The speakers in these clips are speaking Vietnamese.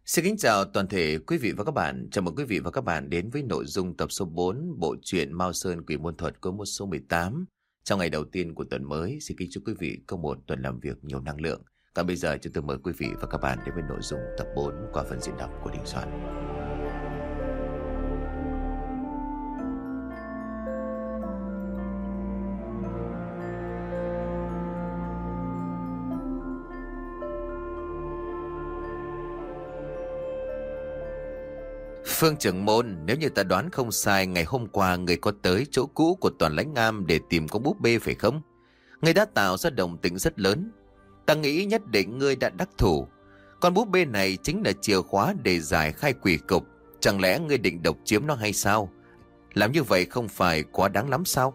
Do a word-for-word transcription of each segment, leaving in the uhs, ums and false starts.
Xin kính chào toàn thể quý vị và các bạn. Chào mừng quý vị và các bạn đến với nội dung tập số bốn bộ truyện Mao Sơn Quỷ Môn Thuật cuốn một số mười tám. Trong ngày đầu tiên của tuần mới, xin kính chúc quý vị có một tuần làm việc nhiều năng lượng. Còn bây giờ chúng tôi mời quý vị và các bạn đến với nội dung tập bốn qua phần diễn đọc của Đình Soạn. Phương trưởng môn, nếu như ta đoán không sai, ngày hôm qua người có tới chỗ cũ của Toàn Lãnh Am để tìm con búp bê phải không? Người đã tạo ra động tĩnh rất lớn. Ta nghĩ nhất định ngươi đã đắc thủ. Con búp bê này chính là chìa khóa để giải khai quỷ cục. Chẳng lẽ ngươi định độc chiếm nó hay sao? Làm như vậy không phải quá đáng lắm sao?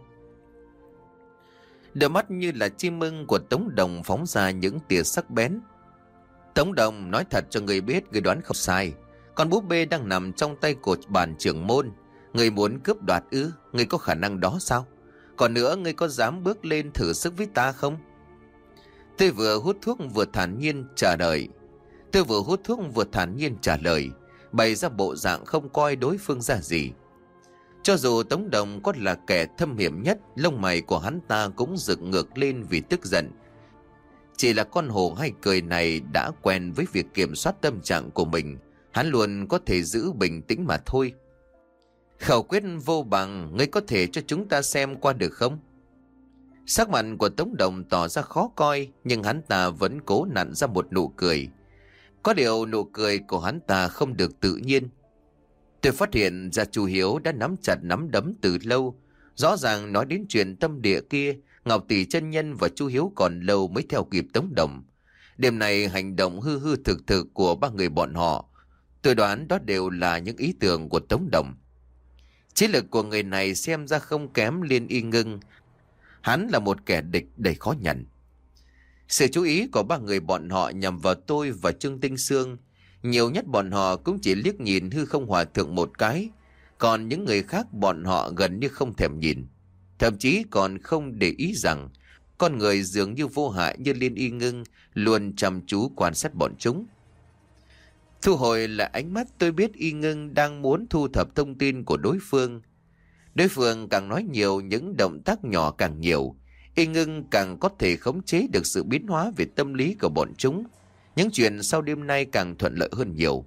Đôi mắt như là chim ưng của Tống Đồng phóng ra những tia sắc bén. Tống Đồng, nói thật cho người biết, người đoán không sai. Con búp bê đang nằm trong tay của bản trưởng môn. Người muốn cướp đoạt ư? Người có khả năng đó sao? Còn nữa, người có dám bước lên thử sức với ta không? Tôi vừa hút thuốc vừa thản nhiên trả lời. Tôi vừa hút thuốc vừa thản nhiên trả lời, bày ra bộ dạng không coi đối phương ra gì. Cho dù Tống Đồng có là kẻ thâm hiểm nhất, lông mày của hắn ta cũng dựng ngược lên vì tức giận. Chỉ là con hổ hay cười này đã quen với việc kiểm soát tâm trạng của mình. Hắn luôn có thể giữ bình tĩnh mà thôi. Khẩu quyết vô bằng, ngươi có thể cho chúng ta xem qua được không? Sắc mặt của Tống Đồng tỏ ra khó coi, nhưng hắn ta vẫn cố nặn ra một nụ cười. Có điều nụ cười của hắn ta không được tự nhiên. Tôi phát hiện ra chú Hiếu đã nắm chặt nắm đấm từ lâu. Rõ ràng nói đến chuyện tâm địa kia, Ngọc Tỷ chân nhân và chú Hiếu còn lâu mới theo kịp Tống Đồng. Đêm này hành động hư hư thực thực của ba người bọn họ, tôi đoán đó đều là những ý tưởng của Tống Đồng. Chiến lực của người này xem ra không kém Liên Y Ngưng. Hắn là một kẻ địch đầy khó nhận. Sự chú ý của ba người bọn họ nhằm vào tôi và Trương Tinh Sương. Nhiều nhất bọn họ cũng chỉ liếc nhìn hư không hòa thượng một cái. Còn những người khác bọn họ gần như không thèm nhìn. Thậm chí còn không để ý rằng con người dường như vô hại như Liên Y Ngưng luôn chăm chú quan sát bọn chúng. Thu hồi lại ánh mắt, tôi biết Y Ngưng đang muốn thu thập thông tin của đối phương. Đối phương càng nói nhiều, những động tác nhỏ càng nhiều. Y Ngưng càng có thể khống chế được sự biến hóa về tâm lý của bọn chúng. Những chuyện sau đêm nay càng thuận lợi hơn nhiều.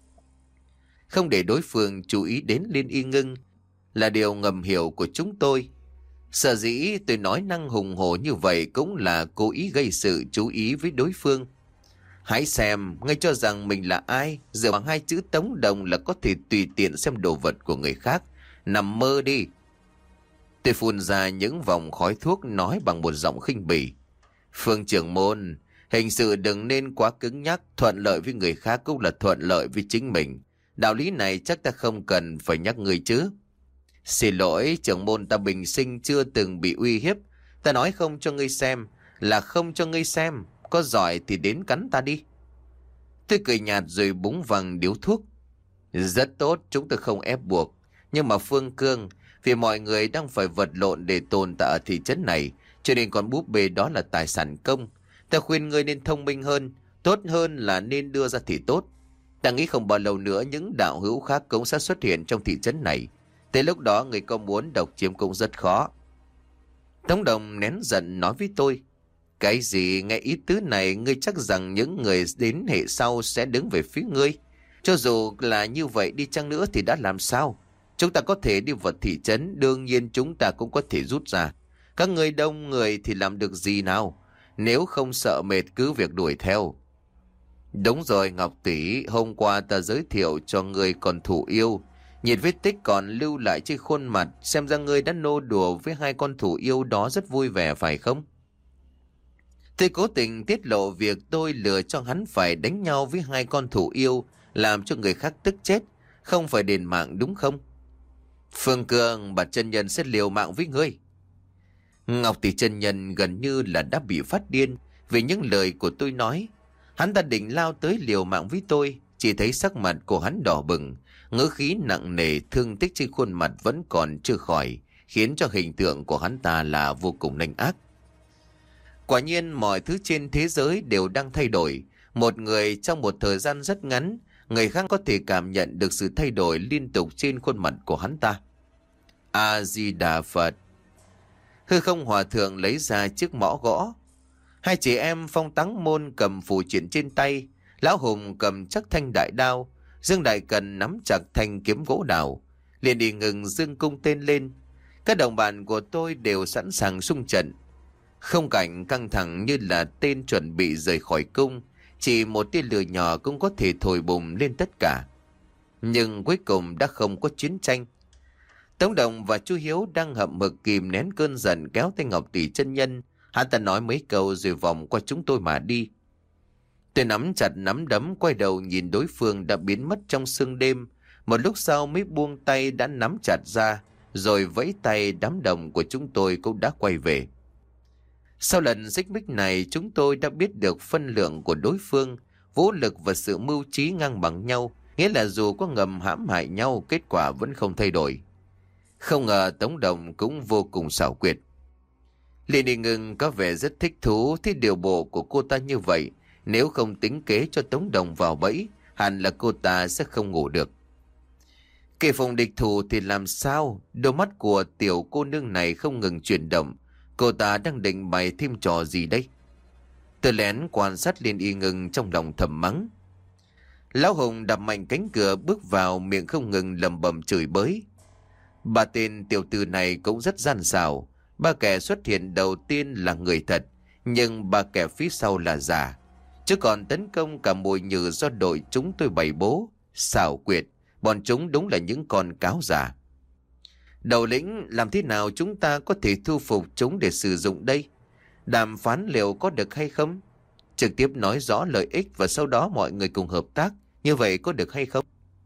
Không để đối phương chú ý đến Liên Y Ngưng là điều ngầm hiểu của chúng tôi. Sở dĩ tôi nói năng hùng hổ như vậy cũng là cố ý gây sự chú ý với đối phương. Hãy xem, ngươi cho rằng mình là ai, dựa vào hai chữ Tống Đồng là có thể tùy tiện xem đồ vật của người khác. Nằm mơ đi. Tôi phun ra những vòng khói thuốc nói bằng một giọng khinh bỉ. Phương trưởng môn, hình sự đừng nên quá cứng nhắc, thuận lợi với người khác cũng là thuận lợi với chính mình. Đạo lý này chắc ta không cần phải nhắc người chứ. Xin lỗi, trưởng môn, ta bình sinh chưa từng bị uy hiếp. Ta nói không cho ngươi xem, là không cho ngươi xem. Có giỏi thì đến cắn ta đi. Tôi cười nhạt rồi búng văng điếu thuốc. Rất tốt, chúng tôi không ép buộc. Nhưng mà Phương Cương, vì mọi người đang phải vật lộn để tồn tại ở thị trấn này, cho nên con búp bê đó là tài sản công. Ta khuyên ngươi nên thông minh hơn, tốt hơn là nên đưa ra thì tốt. Ta nghĩ không bao lâu nữa những đạo hữu khác cũng sẽ xuất hiện trong thị trấn này. Tới lúc đó người có muốn độc chiếm cũng rất khó. Tống Đồng nén giận nói với tôi. Cái gì, nghe ý tứ này ngươi chắc rằng những người đến hệ sau sẽ đứng về phía ngươi. Cho dù là như vậy đi chăng nữa thì đã làm sao? Chúng ta có thể đi vào thị trấn, đương nhiên chúng ta cũng có thể rút ra. Các ngươi đông người thì làm được gì nào? Nếu không sợ mệt cứ việc đuổi theo. Đúng rồi Ngọc Tỷ, hôm qua ta giới thiệu cho ngươi còn thủ yêu. Nhìn vết tích còn lưu lại trên khuôn mặt, xem ra ngươi đã nô đùa với hai con thủ yêu đó rất vui vẻ phải không? Tôi cố tình tiết lộ việc tôi lừa cho hắn phải đánh nhau với hai con thủ yêu, làm cho người khác tức chết, không phải đền mạng đúng không? Phương Cương, bà chân nhân sẽ liều mạng với ngươi. Ngọc Tỷ chân nhân gần như là đã bị phát điên vì những lời của tôi nói. Hắn ta định lao tới liều mạng với tôi, chỉ thấy sắc mặt của hắn đỏ bừng, ngữ khí nặng nề, thương tích trên khuôn mặt vẫn còn chưa khỏi, khiến cho hình tượng của hắn ta là vô cùng nanh ác. Quả nhiên mọi thứ trên thế giới đều đang thay đổi. Một người trong một thời gian rất ngắn người khác có thể cảm nhận được sự thay đổi liên tục trên khuôn mặt của hắn ta. A-di-đà Phật. Hư không hòa thượng lấy ra chiếc mõ gõ. Hai chị em Phong Táng Môn cầm phù triện trên tay, Lão Hùng cầm chắc thanh đại đao, Dương Đại Cần nắm chặt thanh kiếm gỗ đào. Liền đi ngừng dương cung tên lên. Các đồng bạn của tôi đều sẵn sàng xung trận. Không cảnh căng thẳng như là tên chuẩn bị rời khỏi cung. Chỉ một tia lửa nhỏ cũng có thể thổi bùng lên tất cả. Nhưng cuối cùng đã không có chiến tranh. Tống Đồng và chú Hiếu đang hậm hực kìm nén cơn giận kéo tay Ngọc Tỷ chân nhân. Hắn ta nói mấy câu rồi vòng qua chúng tôi mà đi. Tôi nắm chặt nắm đấm, quay đầu nhìn đối phương đã biến mất trong sương đêm. Một lúc sau mới buông tay đã nắm chặt ra, rồi vẫy tay, đám đồng của chúng tôi cũng đã quay về. Sau lần xích mích này, chúng tôi đã biết được phân lượng của đối phương, vũ lực và sự mưu trí ngang bằng nhau, nghĩa là dù có ngầm hãm hại nhau, kết quả vẫn không thay đổi. Không ngờ Tống Đồng cũng vô cùng xảo quyệt. Liên Đi Ngưng có vẻ rất thích thú thấy điều bộ của cô ta như vậy. Nếu không tính kế cho Tống Đồng vào bẫy, hẳn là cô ta sẽ không ngủ được. Kể phòng địch thủ thì làm sao? Đôi mắt của tiểu cô nương này không ngừng chuyển động. Cô ta đang định bày thêm trò gì đây? Tôi lén quan sát Liên Y Ngưng trong lòng thầm mắng. Lão Hùng đập mạnh cánh cửa bước vào, miệng không ngừng lầm bầm chửi bới. Ba tên tiểu tử này cũng rất gian xảo. Ba kẻ xuất hiện đầu tiên là người thật, nhưng ba kẻ phía sau là giả. Chứ còn tấn công cả mùi nhử do đội chúng tôi bày bố. Xảo quyệt, bọn chúng đúng là những con cáo giả. Đầu lĩnh, làm thế nào chúng ta có thể thu phục chúng để sử dụng đây? Đàm phán liệu có được hay không? Trực tiếp nói rõ lợi ích và sau đó mọi người cùng hợp tác, như vậy có được hay không?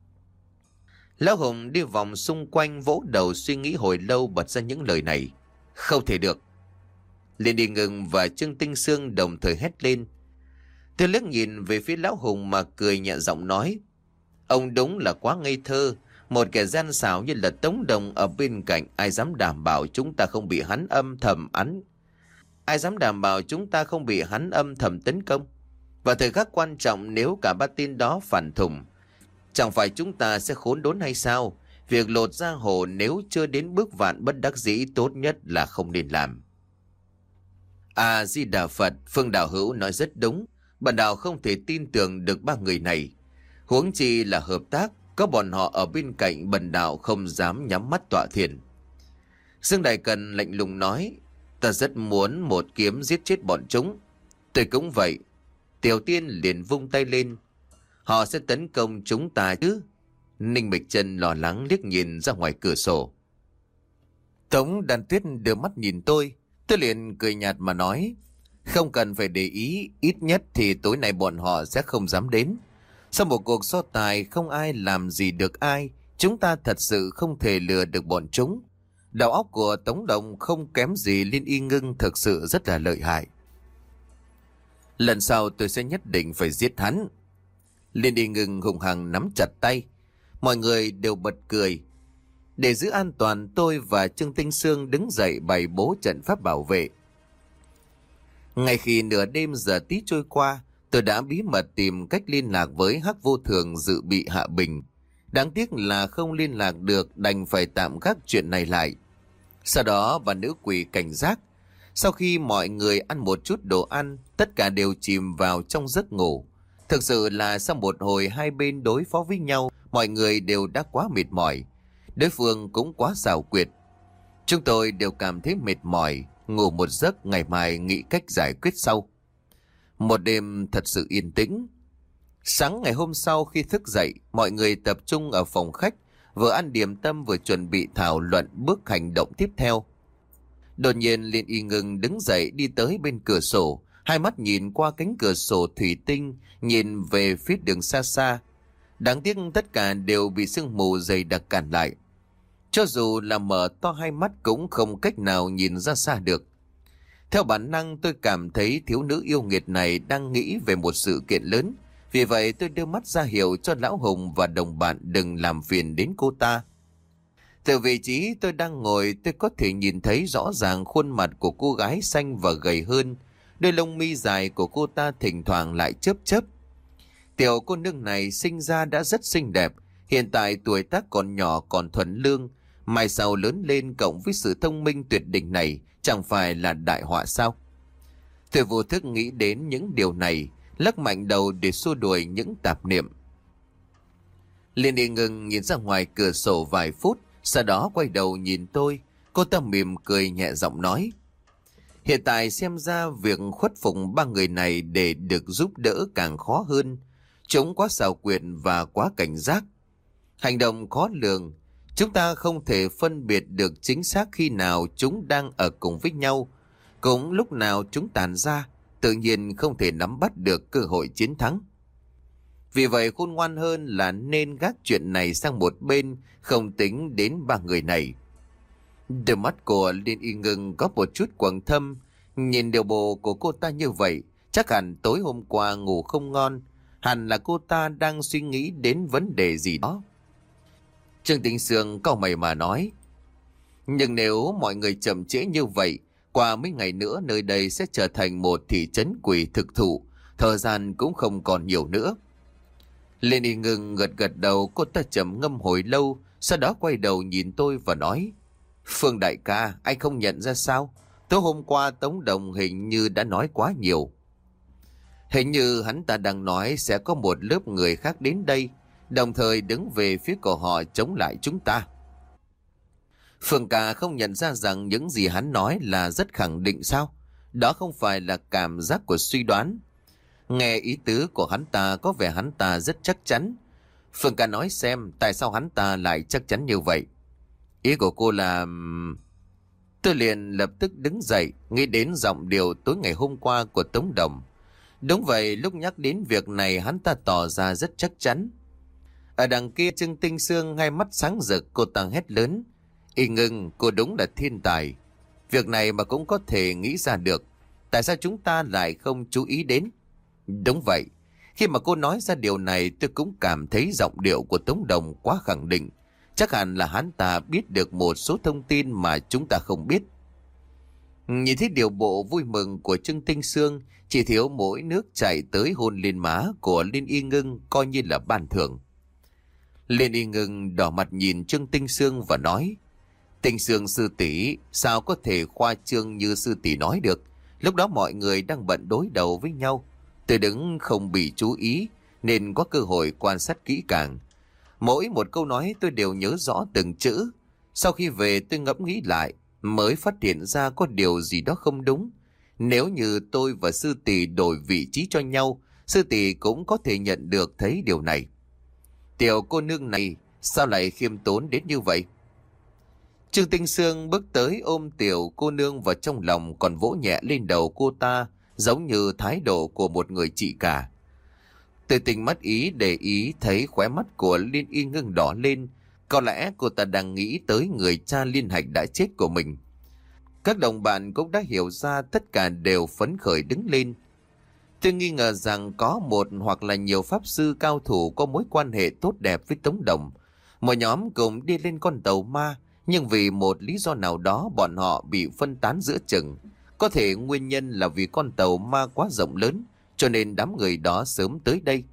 Lão Hùng đi vòng xung quanh vỗ đầu suy nghĩ hồi lâu, bật ra những lời này. Không thể được. Liên Đi Ngưng và Trương Tinh Sương đồng thời hét lên. Tôi liếc nhìn về phía Lão Hùng mà cười nhẹ giọng nói. Ông đúng là quá ngây thơ. Một kẻ gian xảo như là Tống Đồng ở bên cạnh, ai dám đảm bảo chúng ta không bị hắn âm thầm ắn? Ai dám đảm bảo chúng ta không bị hắn âm thầm tấn công? Và thời khắc quan trọng, nếu cả ba tên đó phản thùng, chẳng phải chúng ta sẽ khốn đốn hay sao? Việc lột ra hồ nếu chưa đến bước vạn bất đắc dĩ, tốt nhất là không nên làm. À, Di Đà Phật. Phương đạo hữu nói rất đúng. Bản đạo không thể tin tưởng được ba người này. Huống chi là hợp tác, có bọn họ ở bên cạnh, bần đạo không dám nhắm mắt tọa thiền. Dương Đại Cần lạnh lùng nói. Ta rất muốn một kiếm giết chết bọn chúng. Tôi cũng vậy. Tiểu Tiên liền vung tay lên. Họ sẽ tấn công chúng ta chứ? Ninh Bạch Chân lo lắng liếc nhìn ra ngoài cửa sổ. Tống Đan Tuyết đưa mắt nhìn tôi. Tôi liền cười nhạt mà nói. Không cần phải để ý, ít nhất thì tối nay bọn họ sẽ không dám đến. Sau một cuộc so tài không ai làm gì được ai, chúng ta thật sự không thể lừa được bọn chúng. Đầu óc của Tống Đồng không kém gì Liên Y Ngưng, thực sự rất là lợi hại. Lần sau tôi sẽ nhất định phải giết hắn. Liên Y Ngưng hùng hăng nắm chặt tay. Mọi người đều bật cười. Để giữ an toàn, tôi và Trương Tinh Sương đứng dậy bày bố trận pháp bảo vệ. Ngay khi nửa đêm giờ tí trôi qua, tôi đã bí mật tìm cách liên lạc với Hắc Vô Thường dự bị hạ bình. Đáng tiếc là không liên lạc được, đành phải tạm gác chuyện này lại. Sau đó bà nữ quỷ cảnh giác. Sau khi mọi người ăn một chút đồ ăn, tất cả đều chìm vào trong giấc ngủ. Thực sự là sau một hồi hai bên đối phó với nhau, mọi người đều đã quá mệt mỏi. Đối phương cũng quá xảo quyệt. Chúng tôi đều cảm thấy mệt mỏi, ngủ một giấc, ngày mai nghĩ cách giải quyết sau. Một đêm thật sự yên tĩnh. Sáng ngày hôm sau khi thức dậy, mọi người tập trung ở phòng khách, vừa ăn điểm tâm vừa chuẩn bị thảo luận bước hành động tiếp theo. Đột nhiên Liên Y Ngưng đứng dậy đi tới bên cửa sổ, hai mắt nhìn qua cánh cửa sổ thủy tinh, nhìn về phía đường xa xa. Đáng tiếc tất cả đều bị sương mù dày đặc cản lại. Cho dù là mở to hai mắt cũng không cách nào nhìn ra xa được. Theo bản năng tôi cảm thấy thiếu nữ yêu nghiệt này đang nghĩ về một sự kiện lớn. Vì vậy tôi đưa mắt ra hiệu cho Lão Hùng và đồng bạn đừng làm phiền đến cô ta. Từ vị trí tôi đang ngồi, tôi có thể nhìn thấy rõ ràng khuôn mặt của cô gái xanh và gầy hơn. Đôi lông mi dài của cô ta thỉnh thoảng lại chớp chớp. Tiểu cô nương này sinh ra đã rất xinh đẹp, hiện tại tuổi tác còn nhỏ còn thuần lương, mai sau lớn lên cộng với sự thông minh tuyệt đỉnh này chẳng phải là đại họa sao? Tôi vô thức nghĩ đến những điều này, lắc mạnh đầu để xua đuổi những tạp niệm. Liên Y ngừng nhìn ra ngoài cửa sổ vài phút, sau đó quay đầu nhìn tôi. Cô ta mỉm cười nhẹ giọng nói: hiện tại xem ra việc khuất phục ba người này để được giúp đỡ càng khó hơn. Chúng quá xảo quyệt và quá cảnh giác. Hành động khó lường. Chúng ta không thể phân biệt được chính xác khi nào chúng đang ở cùng với nhau, cũng lúc nào chúng tàn ra, tự nhiên không thể nắm bắt được cơ hội chiến thắng. Vì vậy khôn ngoan hơn là nên gác chuyện này sang một bên, không tính đến ba người này. Đôi mắt của Liên Y ngừng có một chút quầng thâm, nhìn điều bộ của cô ta như vậy, chắc hẳn tối hôm qua ngủ không ngon, hẳn là cô ta đang suy nghĩ đến vấn đề gì đó. Trương Tinh Sương cau mày mà nói: nhưng nếu mọi người chậm trễ như vậy, qua mấy ngày nữa nơi đây sẽ trở thành một thị trấn quỷ thực thụ, thời gian cũng không còn nhiều nữa. Liên Y ngừng gật gật đầu, cô ta trầm ngâm hồi lâu, sau đó quay đầu nhìn tôi và nói: Phương đại ca, anh không nhận ra sao? Tối hôm qua Tống Đồng hình như đã nói quá nhiều. Hình như hắn ta đang nói sẽ có một lớp người khác đến đây, đồng thời đứng về phía của họ chống lại chúng ta. Phương ca không nhận ra rằng những gì hắn nói là rất khẳng định sao? Đó không phải là cảm giác của suy đoán. Nghe ý tứ của hắn ta có vẻ hắn ta rất chắc chắn. Phương ca nói xem tại sao hắn ta lại chắc chắn như vậy. Ý của cô là... Tôi liền lập tức đứng dậy, nghĩ đến giọng điệu tối ngày hôm qua của Tống Đồng. Đúng vậy, lúc nhắc đến việc này hắn ta tỏ ra rất chắc chắn. Ở đằng kia Trương Tinh Sương hai mắt sáng rực, cô ta hét lớn: Y Ngưng, cô đúng là thiên tài. Việc này mà cũng có thể nghĩ ra được, tại sao chúng ta lại không chú ý đến? Đúng vậy, khi mà cô nói ra điều này tôi cũng cảm thấy giọng điệu của Tống Đồng quá khẳng định. Chắc hẳn là hắn ta biết được một số thông tin mà chúng ta không biết. Nhìn thấy điều bộ vui mừng của Trương Tinh Sương, chỉ thiếu mỗi nước chảy tới hôn lên má của Liên Y Ngưng coi như là ban thưởng. Liên Y Ngưng đỏ mặt nhìn Trương Tinh Sương và nói: Tinh Sương sư tỷ, sao có thể khoa trương như sư tỷ nói được? Lúc đó mọi người đang bận đối đầu với nhau, tôi đứng không bị chú ý nên có cơ hội quan sát kỹ càng. Mỗi một câu nói tôi đều nhớ rõ từng chữ. Sau khi về tôi ngẫm nghĩ lại, mới phát hiện ra có điều gì đó không đúng. Nếu như tôi và sư tỷ đổi vị trí cho nhau, sư tỷ cũng có thể nhận được thấy điều này. Tiểu cô nương này sao lại khiêm tốn đến như vậy? Trương Tinh Sương bước tới ôm tiểu cô nương vào trong lòng, còn vỗ nhẹ lên đầu cô ta, giống như thái độ của một người chị cả. Tôi tình mắt ý để ý thấy khóe mắt của Liên Y Ngưng đỏ lên. Có lẽ cô ta đang nghĩ tới người cha liên hạch đã chết của mình. Các đồng bạn cũng đã hiểu ra, tất cả đều phấn khởi đứng lên. Tôi nghi ngờ rằng có một hoặc là nhiều pháp sư cao thủ có mối quan hệ tốt đẹp với Tống Đồng. Một nhóm cùng đi lên con tàu ma, nhưng vì một lý do nào đó bọn họ bị phân tán giữa chừng. Có thể nguyên nhân là vì con tàu ma quá rộng lớn, cho nên đám người đó sớm tới đây.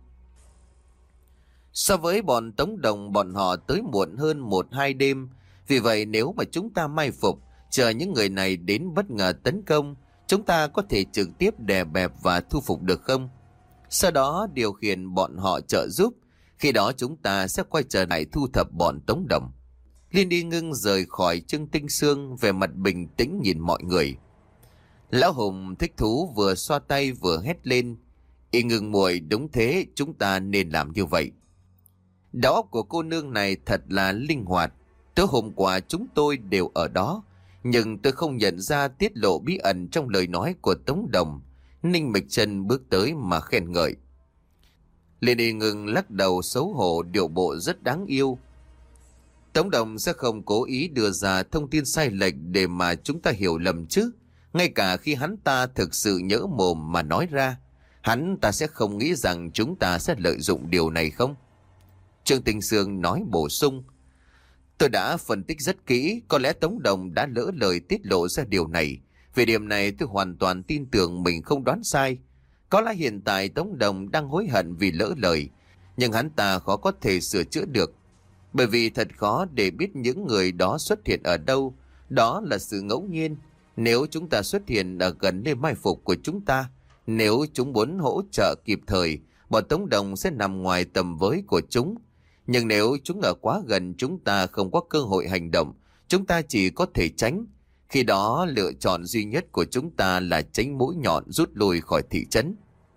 So với bọn Tống Đồng, bọn họ tới muộn hơn một hai đêm. Vì vậy nếu mà chúng ta mai phục, chờ những người này đến bất ngờ tấn công, chúng ta có thể trực tiếp đè bẹp và thu phục được không? Sau đó điều khiển bọn họ trợ giúp. Khi đó chúng ta sẽ quay trở lại thu thập bọn Tống Đồng. Liên Y Ngưng rời khỏi Trương Tinh Sương, về mặt bình tĩnh nhìn mọi người. Lão Hùng thích thú vừa xoa tay vừa hét lên: Y Ngưng muội, đúng thế, chúng ta nên làm như vậy. Đầu óc của cô nương này thật là linh hoạt. Tối hôm qua chúng tôi đều ở đó, nhưng tôi không nhận ra tiết lộ bí ẩn trong lời nói của Tống Đồng. Ninh Mịch Trân bước tới mà khen ngợi. Liên Y Ngưng lắc đầu xấu hổ, điệu bộ rất đáng yêu. Tống Đồng sẽ không cố ý đưa ra thông tin sai lệch để mà chúng ta hiểu lầm chứ. Ngay cả khi hắn ta thực sự nhỡ mồm mà nói ra, hắn ta sẽ không nghĩ rằng chúng ta sẽ lợi dụng điều này không? Trương Tinh Sương nói bổ sung: Tôi đã phân tích rất kỹ, có lẽ Tống Đồng đã lỡ lời tiết lộ ra điều này. Về điểm này tôi hoàn toàn tin tưởng mình không đoán sai. Có lẽ hiện tại Tống Đồng đang hối hận vì lỡ lời, nhưng hắn ta khó có thể sửa chữa được. Bởi vì thật khó để biết những người đó xuất hiện ở đâu, đó là sự ngẫu nhiên. Nếu chúng ta xuất hiện ở gần nơi mai phục của chúng ta, nếu chúng muốn hỗ trợ kịp thời, bọn Tống Đồng sẽ nằm ngoài tầm với của chúng. Nhưng nếu chúng ở quá gần, chúng ta không có cơ hội hành động, chúng ta chỉ có thể tránh. Khi đó lựa chọn duy nhất của chúng ta là tránh mũi nhọn, rút lui khỏi thị trấn.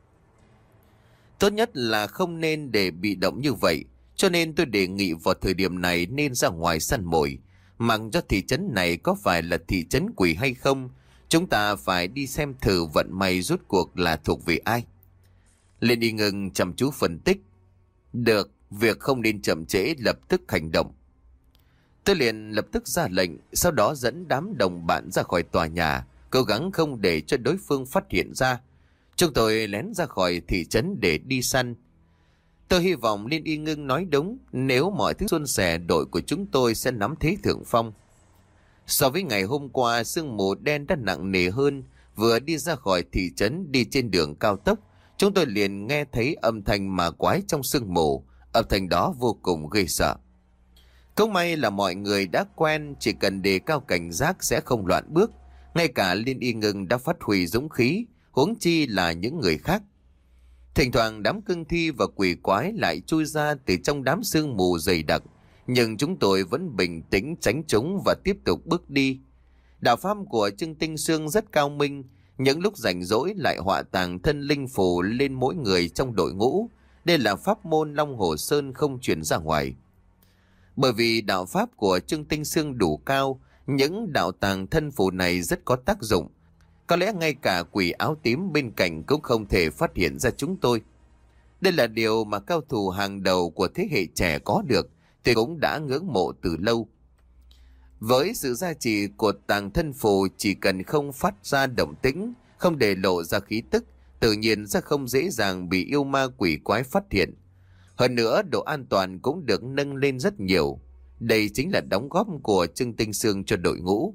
Tốt nhất là không nên để bị động như vậy, cho nên tôi đề nghị vào thời điểm này nên ra ngoài săn mồi. Mặc cho thị trấn này có phải là thị trấn quỷ hay không, chúng ta phải đi xem thử vận may rốt cuộc là thuộc về ai. Lên Y Ngưng chăm chú phân tích. Được, việc không nên chậm trễ, lập tức hành động. Tôi liền lập tức ra lệnh, sau đó dẫn đám đồng bạn ra khỏi tòa nhà, cố gắng không để cho đối phương phát hiện ra. Chúng tôi lén ra khỏi thị trấn để đi săn. Tôi hy vọng Liên Y Ngưng nói đúng, nếu mọi thứ suôn sẻ, đội của chúng tôi sẽ nắm thế thượng phong. So với ngày hôm qua, sương mù đen đã nặng nề hơn. Vừa đi ra khỏi thị trấn, đi trên đường cao tốc, chúng tôi liền nghe thấy âm thanh ma quái trong sương mù. Âm thanh đó vô cùng ghê sợ. Cũng may là mọi người đã quen, chỉ cần đề cao cảnh giác sẽ không loạn bước. Ngay cả Liên Y Ngưng đã phát huy dũng khí, huống chi là những người khác. Thỉnh thoảng đám cương thi và quỷ quái lại chui ra từ trong đám sương mù dày đặc, nhưng chúng tôi vẫn bình tĩnh tránh chúng và tiếp tục bước đi. Đạo pháp của Trương Tinh Sương rất cao minh, những lúc rảnh rỗi lại họa tàng thân linh phù lên mỗi người trong đội ngũ. Đây là pháp môn Long Hồ Sơn không truyền ra ngoài. Bởi vì đạo pháp của Trương Tinh Sương đủ cao, những đạo tàng thân phù này rất có tác dụng. Có lẽ ngay cả quỷ áo tím bên cạnh cũng không thể phát hiện ra chúng tôi. Đây là điều mà cao thủ hàng đầu của thế hệ trẻ có được, thì cũng đã ngưỡng mộ từ lâu. Với sự gia trì của tàng thân phù, chỉ cần không phát ra động tĩnh, không để lộ ra khí tức, tự nhiên sẽ không dễ dàng bị yêu ma quỷ quái phát hiện. Hơn nữa, độ an toàn cũng được nâng lên rất nhiều. Đây chính là đóng góp của Trương Tinh Sương cho đội ngũ.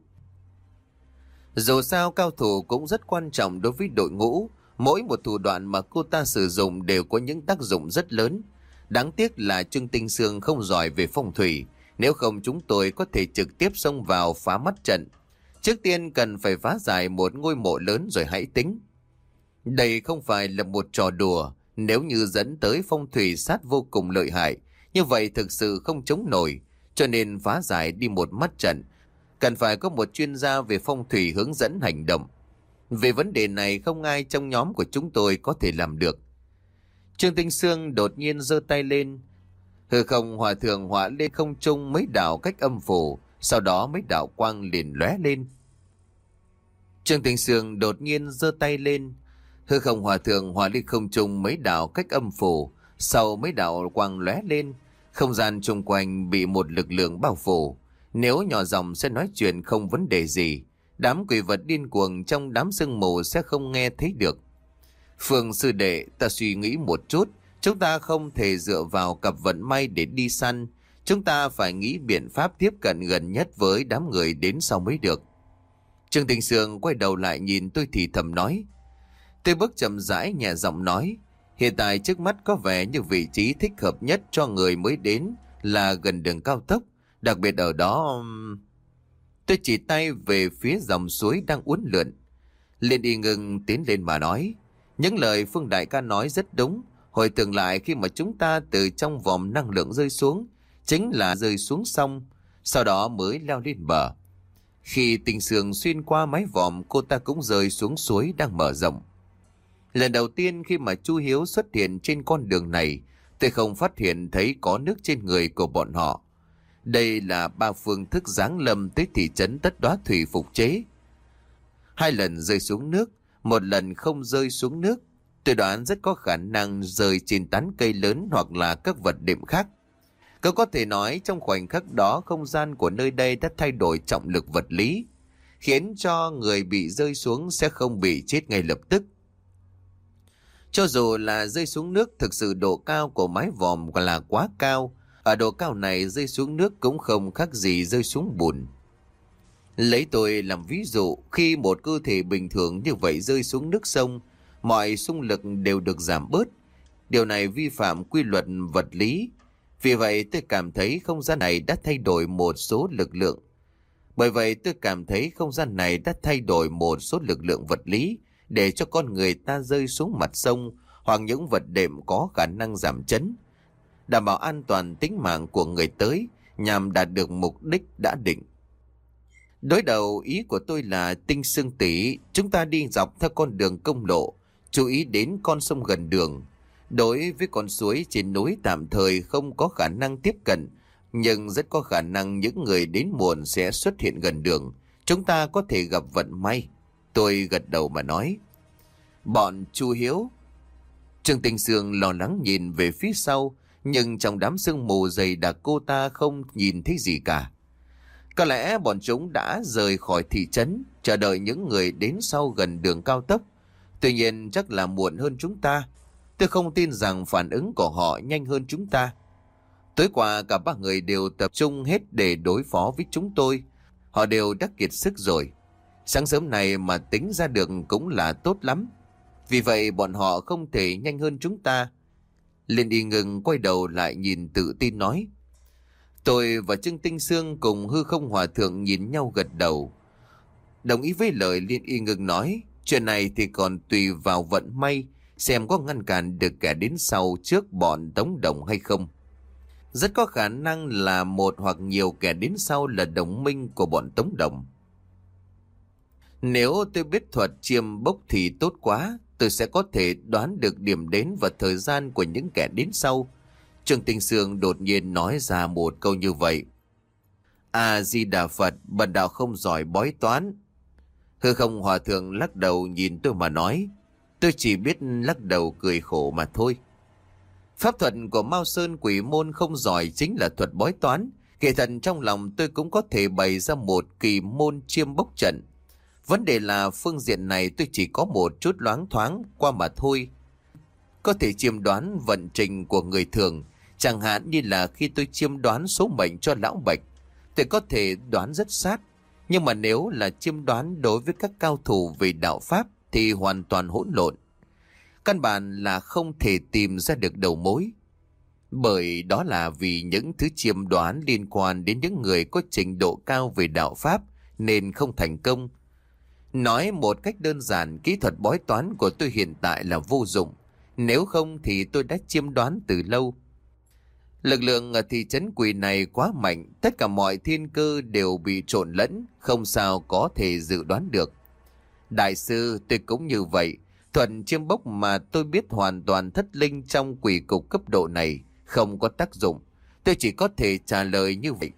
Dù sao, cao thủ cũng rất quan trọng đối với đội ngũ. Mỗi một thủ đoạn mà cô ta sử dụng đều có những tác dụng rất lớn. Đáng tiếc là Trương Tinh Sương không giỏi về phong thủy. Nếu không, chúng tôi có thể trực tiếp xông vào phá mắt trận. Trước tiên cần phải phá giải một ngôi mộ lớn rồi hãy tính. Đây không phải là một trò đùa. Nếu như dẫn tới phong thủy sát vô cùng lợi hại, như vậy thực sự không chống nổi. Cho nên phá giải đi một mắt trận, cần phải có một chuyên gia về phong thủy hướng dẫn hành động. Về vấn đề này, không ai trong nhóm của chúng tôi có thể làm được. Trương Tinh Sương đột nhiên giơ tay lên. Hư không hòa thượng họa lên không trung mấy đạo cách âm phủ, sau đó mấy đạo quang liền lóe lên. Trương Tinh Sương đột nhiên giơ tay lên. Hư không hòa thượng họa lên không trung mấy đạo cách âm phủ, sau mấy đạo quang lóe lên, không gian xung quanh bị một lực lượng bao phủ. Nếu nhỏ giọng sẽ nói chuyện không vấn đề gì, đám quỷ vật điên cuồng trong đám sương mù sẽ không nghe thấy được. Phương sư đệ, ta suy nghĩ một chút, chúng ta không thể dựa vào cặp vận may để đi săn, chúng ta phải nghĩ biện pháp tiếp cận gần nhất với đám người đến sau mới được. Trương Tinh Sương quay đầu lại nhìn tôi thì thầm nói. Tôi bước chậm rãi nhẹ giọng nói, hiện tại trước mắt có vẻ như vị trí thích hợp nhất cho người mới đến là gần đường cao tốc, đặc biệt ở đó. Tôi chỉ tay về phía dòng suối đang uốn lượn. Liên Y Ngưng tiến lên mà nói, những lời Phương đại ca nói rất đúng. Hồi tưởng lại khi mà chúng ta từ trong vòm năng lượng rơi xuống, chính là rơi xuống sông, sau đó mới leo lên bờ. Khi Tinh Sương xuyên qua mái vòm, cô ta cũng rơi xuống suối đang mở rộng. Lần đầu tiên khi mà Chu Hiếu xuất hiện trên con đường này, tôi không phát hiện thấy có nước trên người của bọn họ. Đây là ba phương thức giáng lâm tới thị trấn Tất Đóa Thủy phục chế. Hai lần rơi xuống nước, một lần không rơi xuống nước. Tôi đoán rất có khả năng rơi trên tán cây lớn hoặc là các vật đệm khác. Có có thể nói trong khoảnh khắc đó, không gian của nơi đây đã thay đổi trọng lực vật lý, khiến cho người bị rơi xuống sẽ không bị chết ngay lập tức. Cho dù là rơi xuống nước, thực sự độ cao của mái vòm là quá cao. Ở độ cao này rơi xuống nước cũng không khác gì rơi xuống bùn. Lấy tôi làm ví dụ, khi một cơ thể bình thường như vậy rơi xuống nước sông, mọi xung lực đều được giảm bớt. Điều này vi phạm quy luật vật lý. Vì vậy tôi cảm thấy không gian này đã thay đổi một số lực lượng. Bởi vậy tôi cảm thấy không gian này đã thay đổi một số lực lượng vật lý để cho con người ta rơi xuống mặt sông hoặc những vật đệm có khả năng giảm chấn, đảm bảo an toàn tính mạng của người tới nhằm đạt được mục đích đã định. Đối đầu ý của tôi là Tinh Xương Tỷ, chúng ta đi dọc theo con đường công lộ, chú ý đến con sông gần đường. Đối với con suối trên núi tạm thời không có khả năng tiếp cận, nhưng rất có khả năng những người đến muộn sẽ xuất hiện gần đường. Chúng ta có thể gặp vận may. Tôi gật đầu mà nói. Bọn Chu Hiếu. Trương Tinh Sương lo lắng nhìn về phía sau, nhưng trong đám sương mù dày đặc cô ta không nhìn thấy gì cả. Có lẽ bọn chúng đã rời khỏi thị trấn, chờ đợi những người đến sau gần đường cao tốc. Tuy nhiên chắc là muộn hơn chúng ta. Tôi không tin rằng phản ứng của họ nhanh hơn chúng ta. Tối qua cả ba người đều tập trung hết để đối phó với chúng tôi. Họ đều đã kiệt sức rồi. Sáng sớm này mà tính ra được cũng là tốt lắm. Vì vậy bọn họ không thể nhanh hơn chúng ta. Liên Y Ngừng quay đầu lại nhìn tự tin nói. Tôi và Trương Tinh Sương cùng Hư Không Hòa Thượng nhìn nhau gật đầu. Đồng ý với lời Liên Y Ngừng nói. Chuyện này thì còn tùy vào vận may, xem có ngăn cản được kẻ đến sau trước bọn Tống Đồng hay không. Rất có khả năng là một hoặc nhiều kẻ đến sau là đồng minh của bọn Tống Đồng. Nếu tôi biết thuật chiêm bốc thì tốt quá, tôi sẽ có thể đoán được điểm đến và thời gian của những kẻ đến sau. Trương Tinh Sương đột nhiên nói ra một câu như vậy. A-di-đà Phật, bần đạo không giỏi bói toán. Hư Không Hòa Thượng lắc đầu nhìn tôi mà nói. Tôi chỉ biết lắc đầu cười khổ mà thôi. Pháp thuật của Mao Sơn Quỷ Môn không giỏi chính là thuật bói toán. Kỳ thật trong lòng tôi cũng có thể bày ra một kỳ môn chiêm bốc trận. Vấn đề là phương diện này tôi chỉ có một chút loáng thoáng qua mà thôi. Có thể chiêm đoán vận trình của người thường. Chẳng hạn như là khi tôi chiêm đoán số mệnh cho Lão Bạch, tôi có thể đoán rất sát. Nhưng mà nếu là chiêm đoán đối với các cao thủ về đạo Pháp thì hoàn toàn hỗn lộn. Căn bản là không thể tìm ra được đầu mối. Bởi đó là vì những thứ chiêm đoán liên quan đến những người có trình độ cao về đạo Pháp nên không thành công. Nói một cách đơn giản, kỹ thuật bói toán của tôi hiện tại là vô dụng. Nếu không thì tôi đã chiêm đoán từ lâu. Lực lượng ở thị trấn Quỷ này quá mạnh, tất cả mọi thiên cơ đều bị trộn lẫn, không sao có thể dự đoán được. Đại sư, tôi cũng như vậy. Thuần chiêm bốc mà tôi biết hoàn toàn thất linh trong quỷ cục cấp độ này, không có tác dụng. Tôi chỉ có thể trả lời như vậy.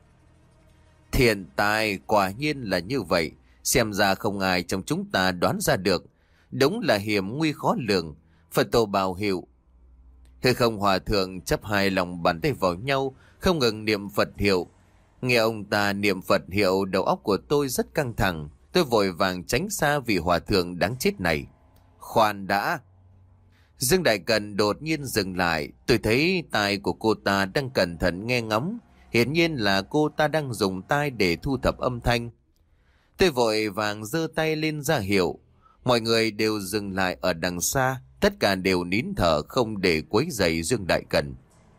Thiện tài, quả nhiên là như vậy. Xem ra không ai trong chúng ta đoán ra được. Đúng là hiểm nguy khó lường. Phật tổ bảo hiệu. Hư Không Hòa Thượng chắp hai lòng bàn tay vào nhau, không ngừng niệm Phật hiệu. Nghe ông ta niệm Phật hiệu, đầu óc của tôi rất căng thẳng. Tôi vội vàng tránh xa vị Hòa Thượng đáng chết này. Khoan đã. Dương Đại Cần đột nhiên dừng lại. Tôi thấy tai của cô ta đang cẩn thận nghe ngóng. Hiển nhiên là cô ta đang dùng tai để thu thập âm thanh. Tôi vội vàng giơ tay lên ra hiệu. Mọi người đều dừng lại ở đằng xa. Tất cả đều nín thở không để quấy rầy Dương Đại Cần.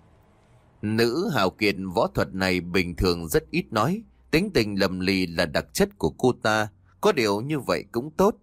Nữ hào kiệt võ thuật này bình thường rất ít nói. Tính tình lầm lì là đặc chất của cô ta. Có điều như vậy cũng tốt.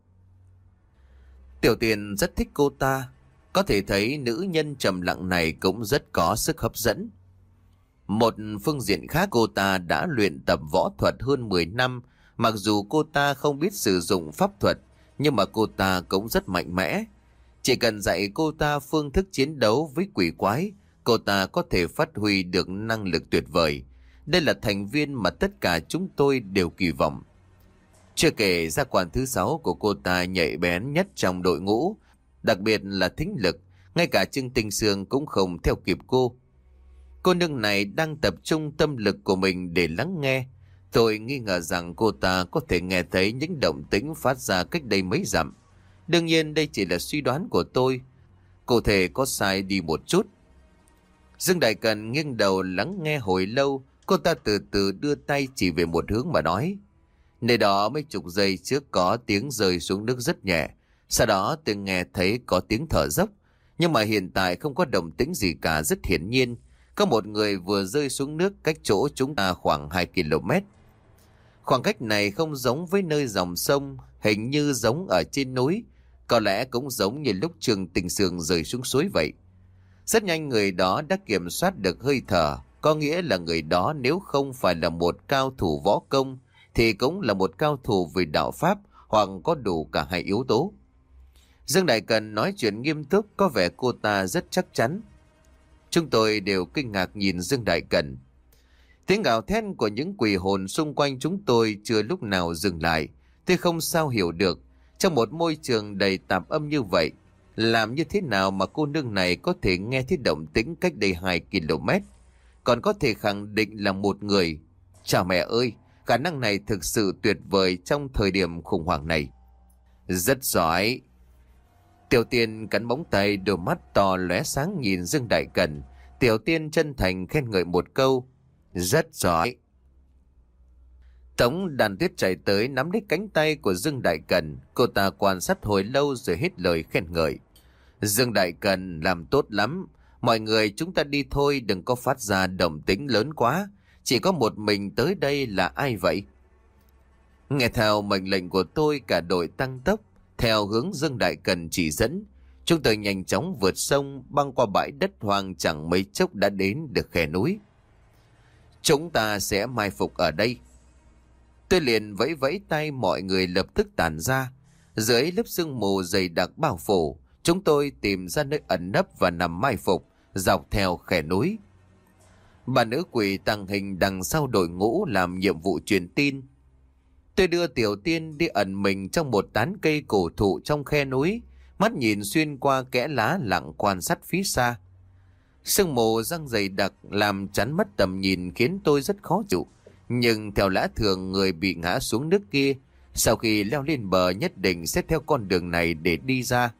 Tiểu Tiền rất thích cô ta. Có thể thấy nữ nhân trầm lặng này cũng rất có sức hấp dẫn. Một phương diện khác, cô ta đã luyện tập võ thuật hơn mười năm. Mặc dù cô ta không biết sử dụng pháp thuật, nhưng mà cô ta cũng rất mạnh mẽ. Chỉ cần dạy cô ta phương thức chiến đấu với quỷ quái, cô ta có thể phát huy được năng lực tuyệt vời. Đây là thành viên mà tất cả chúng tôi đều kỳ vọng. Chưa kể gia quản thứ sáu của cô ta nhạy bén nhất trong đội ngũ, đặc biệt là thính lực, ngay cả Trương Tinh Sương cũng không theo kịp cô. Cô nương này đang tập trung tâm lực của mình để lắng nghe. Tôi nghi ngờ rằng cô ta có thể nghe thấy những động tĩnh phát ra cách đây mấy dặm. Đương nhiên đây chỉ là suy đoán của tôi. Cụ thể có sai đi một chút. Dương Đại Cần nghiêng đầu lắng nghe hồi lâu. Cô ta từ từ đưa tay chỉ về một hướng mà nói. Nơi đó mấy chục giây trước có tiếng rơi xuống nước rất nhẹ. Sau đó tôi nghe thấy có tiếng thở dốc, nhưng mà hiện tại không có động tĩnh gì cả. Rất hiển nhiên có một người vừa rơi xuống nước cách chỗ chúng ta khoảng hai ki lô mét. Khoảng cách này không giống với nơi dòng sông, hình như giống ở trên núi, có lẽ cũng giống như lúc Trương Tình Sương rơi xuống suối vậy. Rất nhanh người đó đã kiểm soát được hơi thở, có nghĩa là người đó nếu không phải là một cao thủ võ công thì cũng là một cao thủ về đạo pháp, hoặc có đủ cả hai yếu tố. Dương Đại Cần nói chuyện nghiêm túc, có vẻ cô ta rất chắc chắn. Chúng tôi đều kinh ngạc nhìn Dương Đại Cần. Tiếng gào thét của những quỷ hồn xung quanh chúng tôi chưa lúc nào dừng lại. Tôi không sao hiểu được, trong một môi trường đầy tạp âm như vậy, làm như thế nào mà cô nương này có thể nghe thấy động tĩnh cách đây hai ki lô mét, còn có thể khẳng định là một người. Chà mẹ ơi, khả năng này thực sự tuyệt vời trong thời điểm khủng hoảng này. Rất giỏi. Tiểu Tiên cắn móng tay, đôi mắt to lóe sáng nhìn Dương Đại Cần. Tiểu Tiên chân thành khen ngợi một câu. Rất giỏi. Tống Đàn Tuyết chạy tới nắm lấy cánh tay của Dương Đại Cần. Cô ta quan sát hồi lâu rồi hết lời khen ngợi. Dương Đại Cần làm tốt lắm. Mọi người chúng ta đi thôi, đừng có phát ra động tĩnh lớn quá. Chỉ có một mình tới đây là ai vậy? Nghe theo mệnh lệnh của tôi, cả đội tăng tốc theo hướng Dương Đại Cần chỉ dẫn. Chúng tôi nhanh chóng vượt sông, băng qua bãi đất hoang, chẳng mấy chốc đã đến được khe núi. Chúng ta sẽ mai phục ở đây. Tôi liền vẫy vẫy tay, mọi người lập tức tản ra. Dưới lớp sương mù dày đặc bao phủ, chúng tôi tìm ra nơi ẩn nấp và nằm mai phục dọc theo khe núi. Bà nữ quỷ tàng hình đằng sau đội ngũ làm nhiệm vụ truyền tin. Tôi đưa Tiểu Tiên đi ẩn mình trong một tán cây cổ thụ trong khe núi, mắt nhìn xuyên qua kẽ lá lặng quan sát phía xa. Sương mù răng dày đặc làm chắn mất tầm nhìn khiến tôi rất khó chịu. Nhưng theo lẽ thường, người bị ngã xuống nước kia sau khi leo lên bờ nhất định sẽ theo con đường này để đi ra.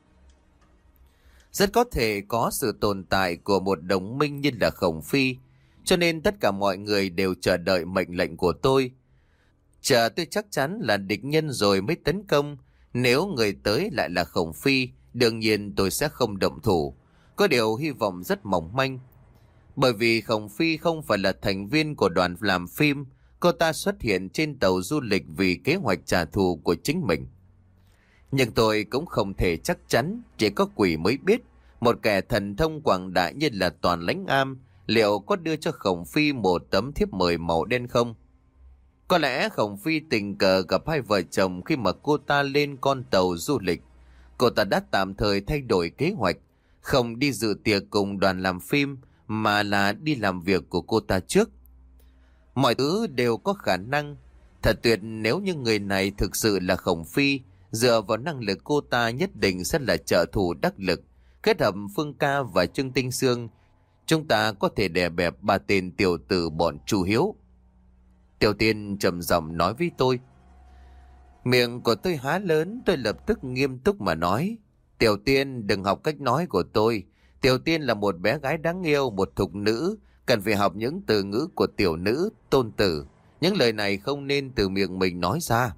Rất có thể có sự tồn tại của một đồng minh như là Khổng Phi, cho nên tất cả mọi người đều chờ đợi mệnh lệnh của tôi. Chờ tôi chắc chắn là địch nhân rồi mới tấn công. Nếu người tới lại là Khổng Phi, đương nhiên tôi sẽ không động thủ. Có điều hy vọng rất mỏng manh. Bởi vì Khổng Phi không phải là thành viên của đoàn làm phim, cô ta xuất hiện trên tàu du lịch vì kế hoạch trả thù của chính mình. Nhưng tôi cũng không thể chắc chắn, chỉ có quỷ mới biết. Một kẻ thần thông quảng đại như là Toàn Lãnh Am liệu có đưa cho Khổng Phi một tấm thiếp mời màu đen không? Có lẽ Khổng Phi tình cờ gặp hai vợ chồng khi mà cô ta lên con tàu du lịch. Cô ta đã tạm thời thay đổi kế hoạch, không đi dự tiệc cùng đoàn làm phim mà là đi làm việc của cô ta trước. Mọi thứ đều có khả năng. Thật tuyệt nếu như người này thực sự là Khổng Phi, dựa vào năng lực cô ta nhất định sẽ là trợ thủ đắc lực. Kết hợp Phương Ca và Trương Tinh Sương, chúng ta có thể đè bẹp ba tên tiểu tử bọn Chu Hiếu. Tiểu Tiên trầm giọng nói với tôi. Miệng của tôi há lớn, tôi lập tức nghiêm túc mà nói. Tiểu Tiên đừng học cách nói của tôi. Tiểu Tiên là một bé gái đáng yêu, một thục nữ, cần phải học những từ ngữ của tiểu nữ, tôn tử. Những lời này không nên từ miệng mình nói ra.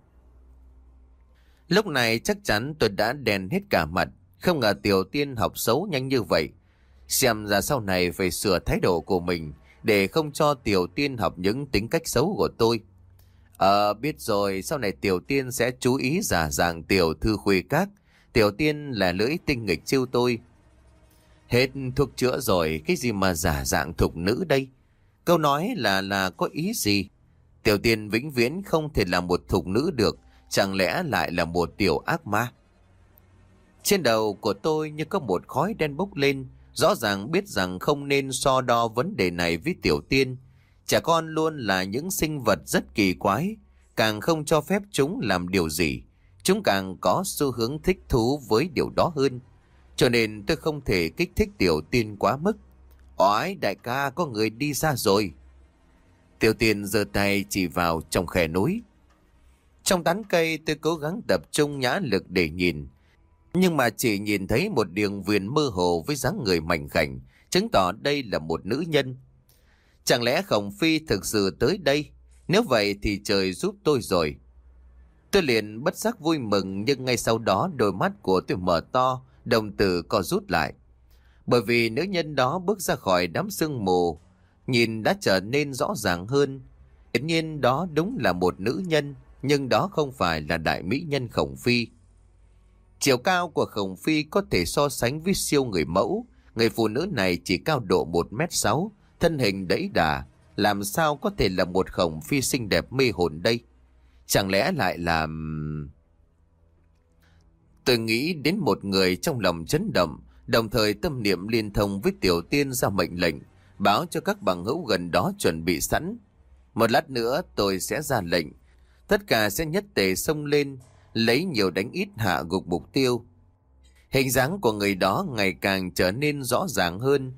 Lúc này chắc chắn tôi đã đèn hết cả mặt. Không ngờ Tiểu Tiên học xấu nhanh như vậy. Xem ra sau này phải sửa thái độ của mình để không cho Tiểu Tiên học những tính cách xấu của tôi. Ờ, biết rồi, sau này Tiểu Tiên sẽ chú ý giả dạng tiểu thư khuê các. Tiểu Tiên là lưỡi tinh nghịch chiêu tôi. Hết thuốc chữa rồi, cái gì mà giả dạng thục nữ đây? Câu nói là là có ý gì? Tiểu Tiên vĩnh viễn không thể là một thục nữ được, chẳng lẽ lại là một tiểu ác ma? Trên đầu của tôi như có một khói đen bốc lên, rõ ràng biết rằng không nên so đo vấn đề này với Tiểu Tiên. Trẻ con luôn là những sinh vật rất kỳ quái, càng không cho phép chúng làm điều gì, chúng càng có xu hướng thích thú với điều đó hơn. Cho nên tôi không thể kích thích Tiểu Tiên quá mức. Oái đại ca, có người đi ra rồi. Tiểu Tiên giơ tay chỉ vào trong khe núi. Trong tán cây tôi cố gắng tập trung nhã lực để nhìn, nhưng mà chỉ nhìn thấy một đường viền mơ hồ với dáng người mảnh khảnh, chứng tỏ đây là một nữ nhân. Chẳng lẽ Khổng Phi thực sự tới đây? Nếu vậy thì trời giúp tôi rồi. Tôi liền bất giác vui mừng, nhưng ngay sau đó đôi mắt của tôi mở to, đồng tử co rút lại. Bởi vì nữ nhân đó bước ra khỏi đám sương mù, nhìn đã trở nên rõ ràng hơn. Hiển nhiên đó đúng là một nữ nhân, nhưng đó không phải là đại mỹ nhân Khổng Phi. Chiều cao của Khổng Phi có thể so sánh với siêu người mẫu. Người phụ nữ này chỉ cao độ một mét sáu, thân hình đẫy đà, làm sao có thể là một Khổng Phi xinh đẹp mê hồn đây? Chẳng lẽ lại là... Tôi nghĩ đến một người trong lòng chấn động, đồng thời tâm niệm liên thông với Tiểu Tiên ra mệnh lệnh, báo cho các bằng hữu gần đó chuẩn bị sẵn. Một lát nữa tôi sẽ ra lệnh, tất cả sẽ nhất tề xông lên, lấy nhiều đánh ít hạ gục mục tiêu. Hình dáng của người đó ngày càng trở nên rõ ràng hơn.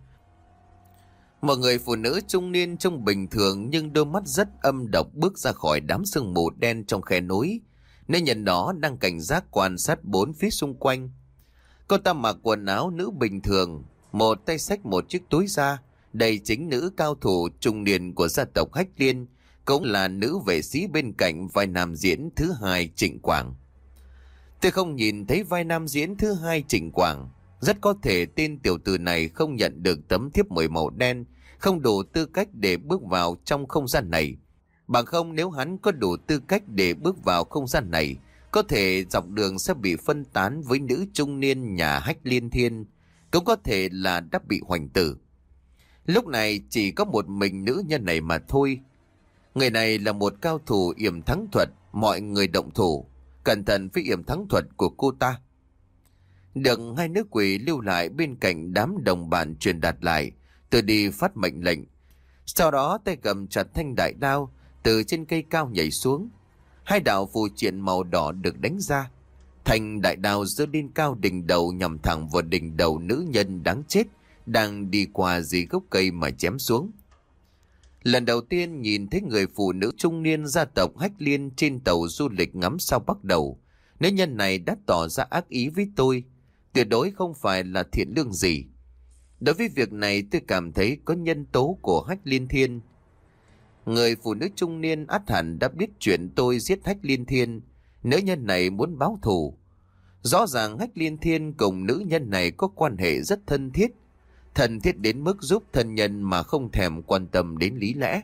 Một người phụ nữ trung niên trông bình thường nhưng đôi mắt rất âm độc bước ra khỏi đám sương mù đen trong khe núi. Nữ nhân đó đang cảnh giác quan sát bốn phía xung quanh. Cô ta mặc quần áo nữ bình thường, một tay xách một chiếc túi da. Đây chính nữ cao thủ trung niên của gia tộc Hách Liên, cũng là nữ vệ sĩ bên cạnh vai nam diễn thứ hai Trịnh Quảng. Tôi không nhìn thấy vai nam diễn thứ hai Trịnh Quảng. Rất có thể tên tiểu tử này không nhận được tấm thiếp mời màu đen, không đủ tư cách để bước vào trong không gian này. Bằng không, nếu hắn có đủ tư cách để bước vào không gian này, có thể dọc đường sẽ bị phân tán với nữ trung niên nhà Hách Liên Thiên, cũng có thể là đã bị hoành tử. Lúc này chỉ có một mình nữ nhân này mà thôi. Người này là một cao thủ yểm thắng thuật, mọi người động thủ, cẩn thận với yểm thắng thuật của cô ta. Được hai nữ quỷ lưu lại bên cạnh đám đồng bạn truyền đạt lại, tôi đi phát mệnh lệnh. Sau đó tay cầm chặt thanh đại đao, từ trên cây cao nhảy xuống. Hai đạo phù triện màu đỏ được đánh ra. Thanh đại đao giơ lên cao đỉnh đầu, nhằm thẳng vào đỉnh đầu nữ nhân đáng chết đang đi qua dưới gốc cây mà chém xuống. Lần đầu tiên nhìn thấy người phụ nữ trung niên gia tộc Hách Liên trên tàu du lịch ngắm sao Bắc Đầu, nữ nhân này đã tỏ ra ác ý với tôi, tuyệt đối không phải là thiện lương gì. Đối với việc này tôi cảm thấy có nhân tố của Hách Liên Thiên. Người phụ nữ trung niên ắt hẳn đã biết chuyện tôi giết Hách Liên Thiên, nữ nhân này muốn báo thù. Rõ ràng Hách Liên Thiên cùng nữ nhân này có quan hệ rất thân thiết, thân thiết đến mức giúp thân nhân mà không thèm quan tâm đến lý lẽ.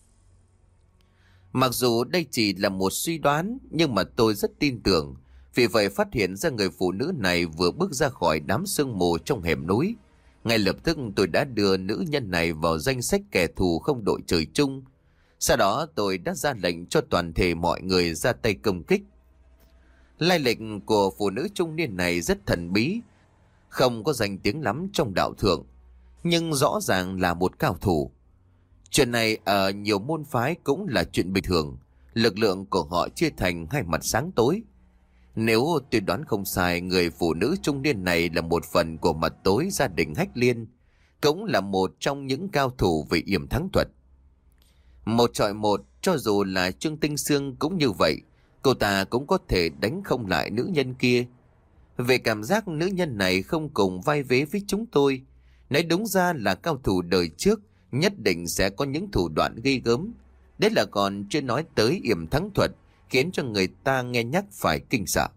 Mặc dù đây chỉ là một suy đoán, nhưng mà tôi rất tin tưởng. Vì vậy phát hiện ra người phụ nữ này vừa bước ra khỏi đám sương mù trong hẻm núi, ngay lập tức tôi đã đưa nữ nhân này vào danh sách kẻ thù không đội trời chung. Sau đó tôi đã ra lệnh cho toàn thể mọi người ra tay công kích. Lai lịch của phụ nữ trung niên này rất thần bí, không có danh tiếng lắm trong đạo thượng, nhưng rõ ràng là một cao thủ. Chuyện này ở nhiều môn phái cũng là chuyện bình thường. Lực lượng của họ chia thành hai mặt sáng tối. Nếu tôi đoán không sai, người phụ nữ trung niên này là một phần của mặt tối gia đình Hách Liên, cũng là một trong những cao thủ về yểm thắng thuật. Một chọi một, cho dù là Trương Tinh Sương cũng như vậy, cô ta cũng có thể đánh không lại nữ nhân kia. Về cảm giác nữ nhân này không cùng vai vế với chúng tôi, nói đúng ra là cao thủ đời trước, nhất định sẽ có những thủ đoạn ghê gớm. Đấy là còn chưa nói tới yểm thắng thuật, khiến cho người ta nghe nhắc phải kinh sợ.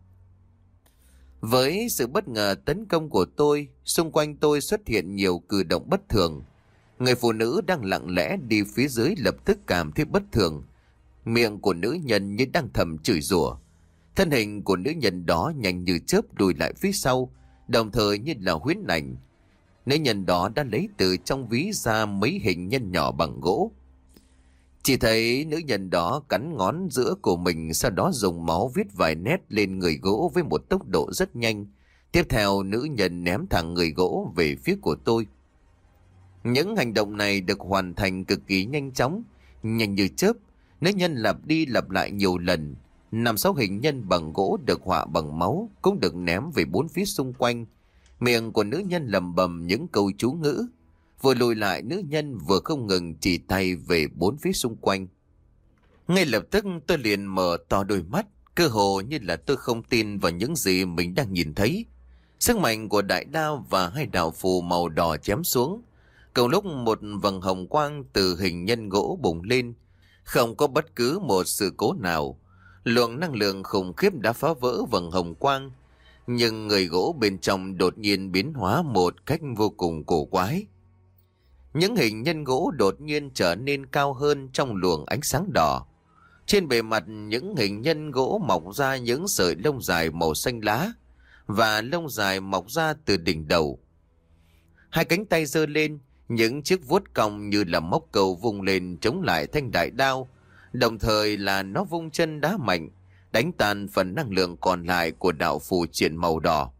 Với sự bất ngờ tấn công của tôi, xung quanh tôi xuất hiện nhiều cử động bất thường. Người phụ nữ đang lặng lẽ đi phía dưới lập tức cảm thấy bất thường. Miệng của nữ nhân như đang thầm chửi rủa. Thân hình của nữ nhân đó nhanh như chớp lùi lại phía sau, đồng thời như là huyễn ảnh. Nữ nhân đó đã lấy từ trong ví ra mấy hình nhân nhỏ bằng gỗ. Chỉ thấy nữ nhân đó cắn ngón giữa của mình, sau đó dùng máu viết vài nét lên người gỗ với một tốc độ rất nhanh. Tiếp theo nữ nhân ném thẳng người gỗ về phía của tôi. Những hành động này được hoàn thành cực kỳ nhanh chóng, nhanh như chớp. Nữ nhân lặp đi lặp lại nhiều lần. Năm sáu hình nhân bằng gỗ được họa bằng máu cũng được ném về bốn phía xung quanh. Miệng của nữ nhân lẩm bẩm những câu chú ngữ. Vừa lùi lại, nữ nhân vừa không ngừng chỉ tay về bốn phía xung quanh. Ngay lập tức tôi liền mở to đôi mắt, cơ hồ như là tôi không tin vào những gì mình đang nhìn thấy. Sức mạnh của đại đao và hai đạo phù màu đỏ chém xuống. Cùng lúc một vầng hồng quang từ hình nhân gỗ bùng lên, không có bất cứ một sự cố nào. Luồng năng lượng khủng khiếp đã phá vỡ vầng hồng quang, nhưng người gỗ bên trong đột nhiên biến hóa một cách vô cùng cổ quái. Những hình nhân gỗ đột nhiên trở nên cao hơn trong luồng ánh sáng đỏ. Trên bề mặt những hình nhân gỗ mọc ra những sợi lông dài màu xanh lá, và lông dài mọc ra từ đỉnh đầu. Hai cánh tay giơ lên, những chiếc vuốt cong như là móc cầu vung lên chống lại thanh đại đao, đồng thời là nó vung chân đá mạnh, đánh tan phần năng lượng còn lại của đạo phù triện màu đỏ.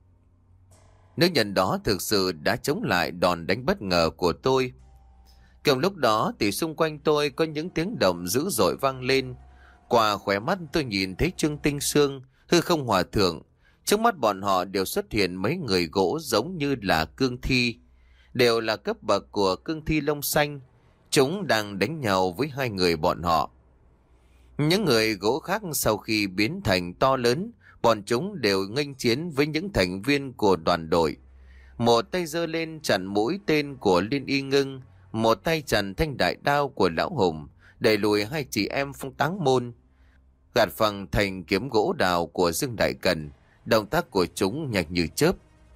Nữ nhân đó thực sự đã chống lại đòn đánh bất ngờ của tôi. Cùng lúc đó thì xung quanh tôi có những tiếng động dữ dội vang lên. Qua khóe mắt tôi nhìn thấy Trương Tinh Sương, Hư Không Hòa Thượng. Trước mắt bọn họ đều xuất hiện mấy người gỗ giống như là cương thi, đều là cấp bậc của cương thi lông xanh. Chúng đang đánh nhau với hai người bọn họ. Những người gỗ khác sau khi biến thành to lớn, bọn chúng đều nghênh chiến với những thành viên của đoàn đội. Một tay giơ lên chặn mũi tên của Liên Y Ngưng, một tay chặn thanh đại đao của Lão Hùng, đẩy lùi hai chị em Phong Táng Môn. Gạt phẳng thành kiếm gỗ đào của Dương Đại Cần, động tác của chúng nhanh như chớp.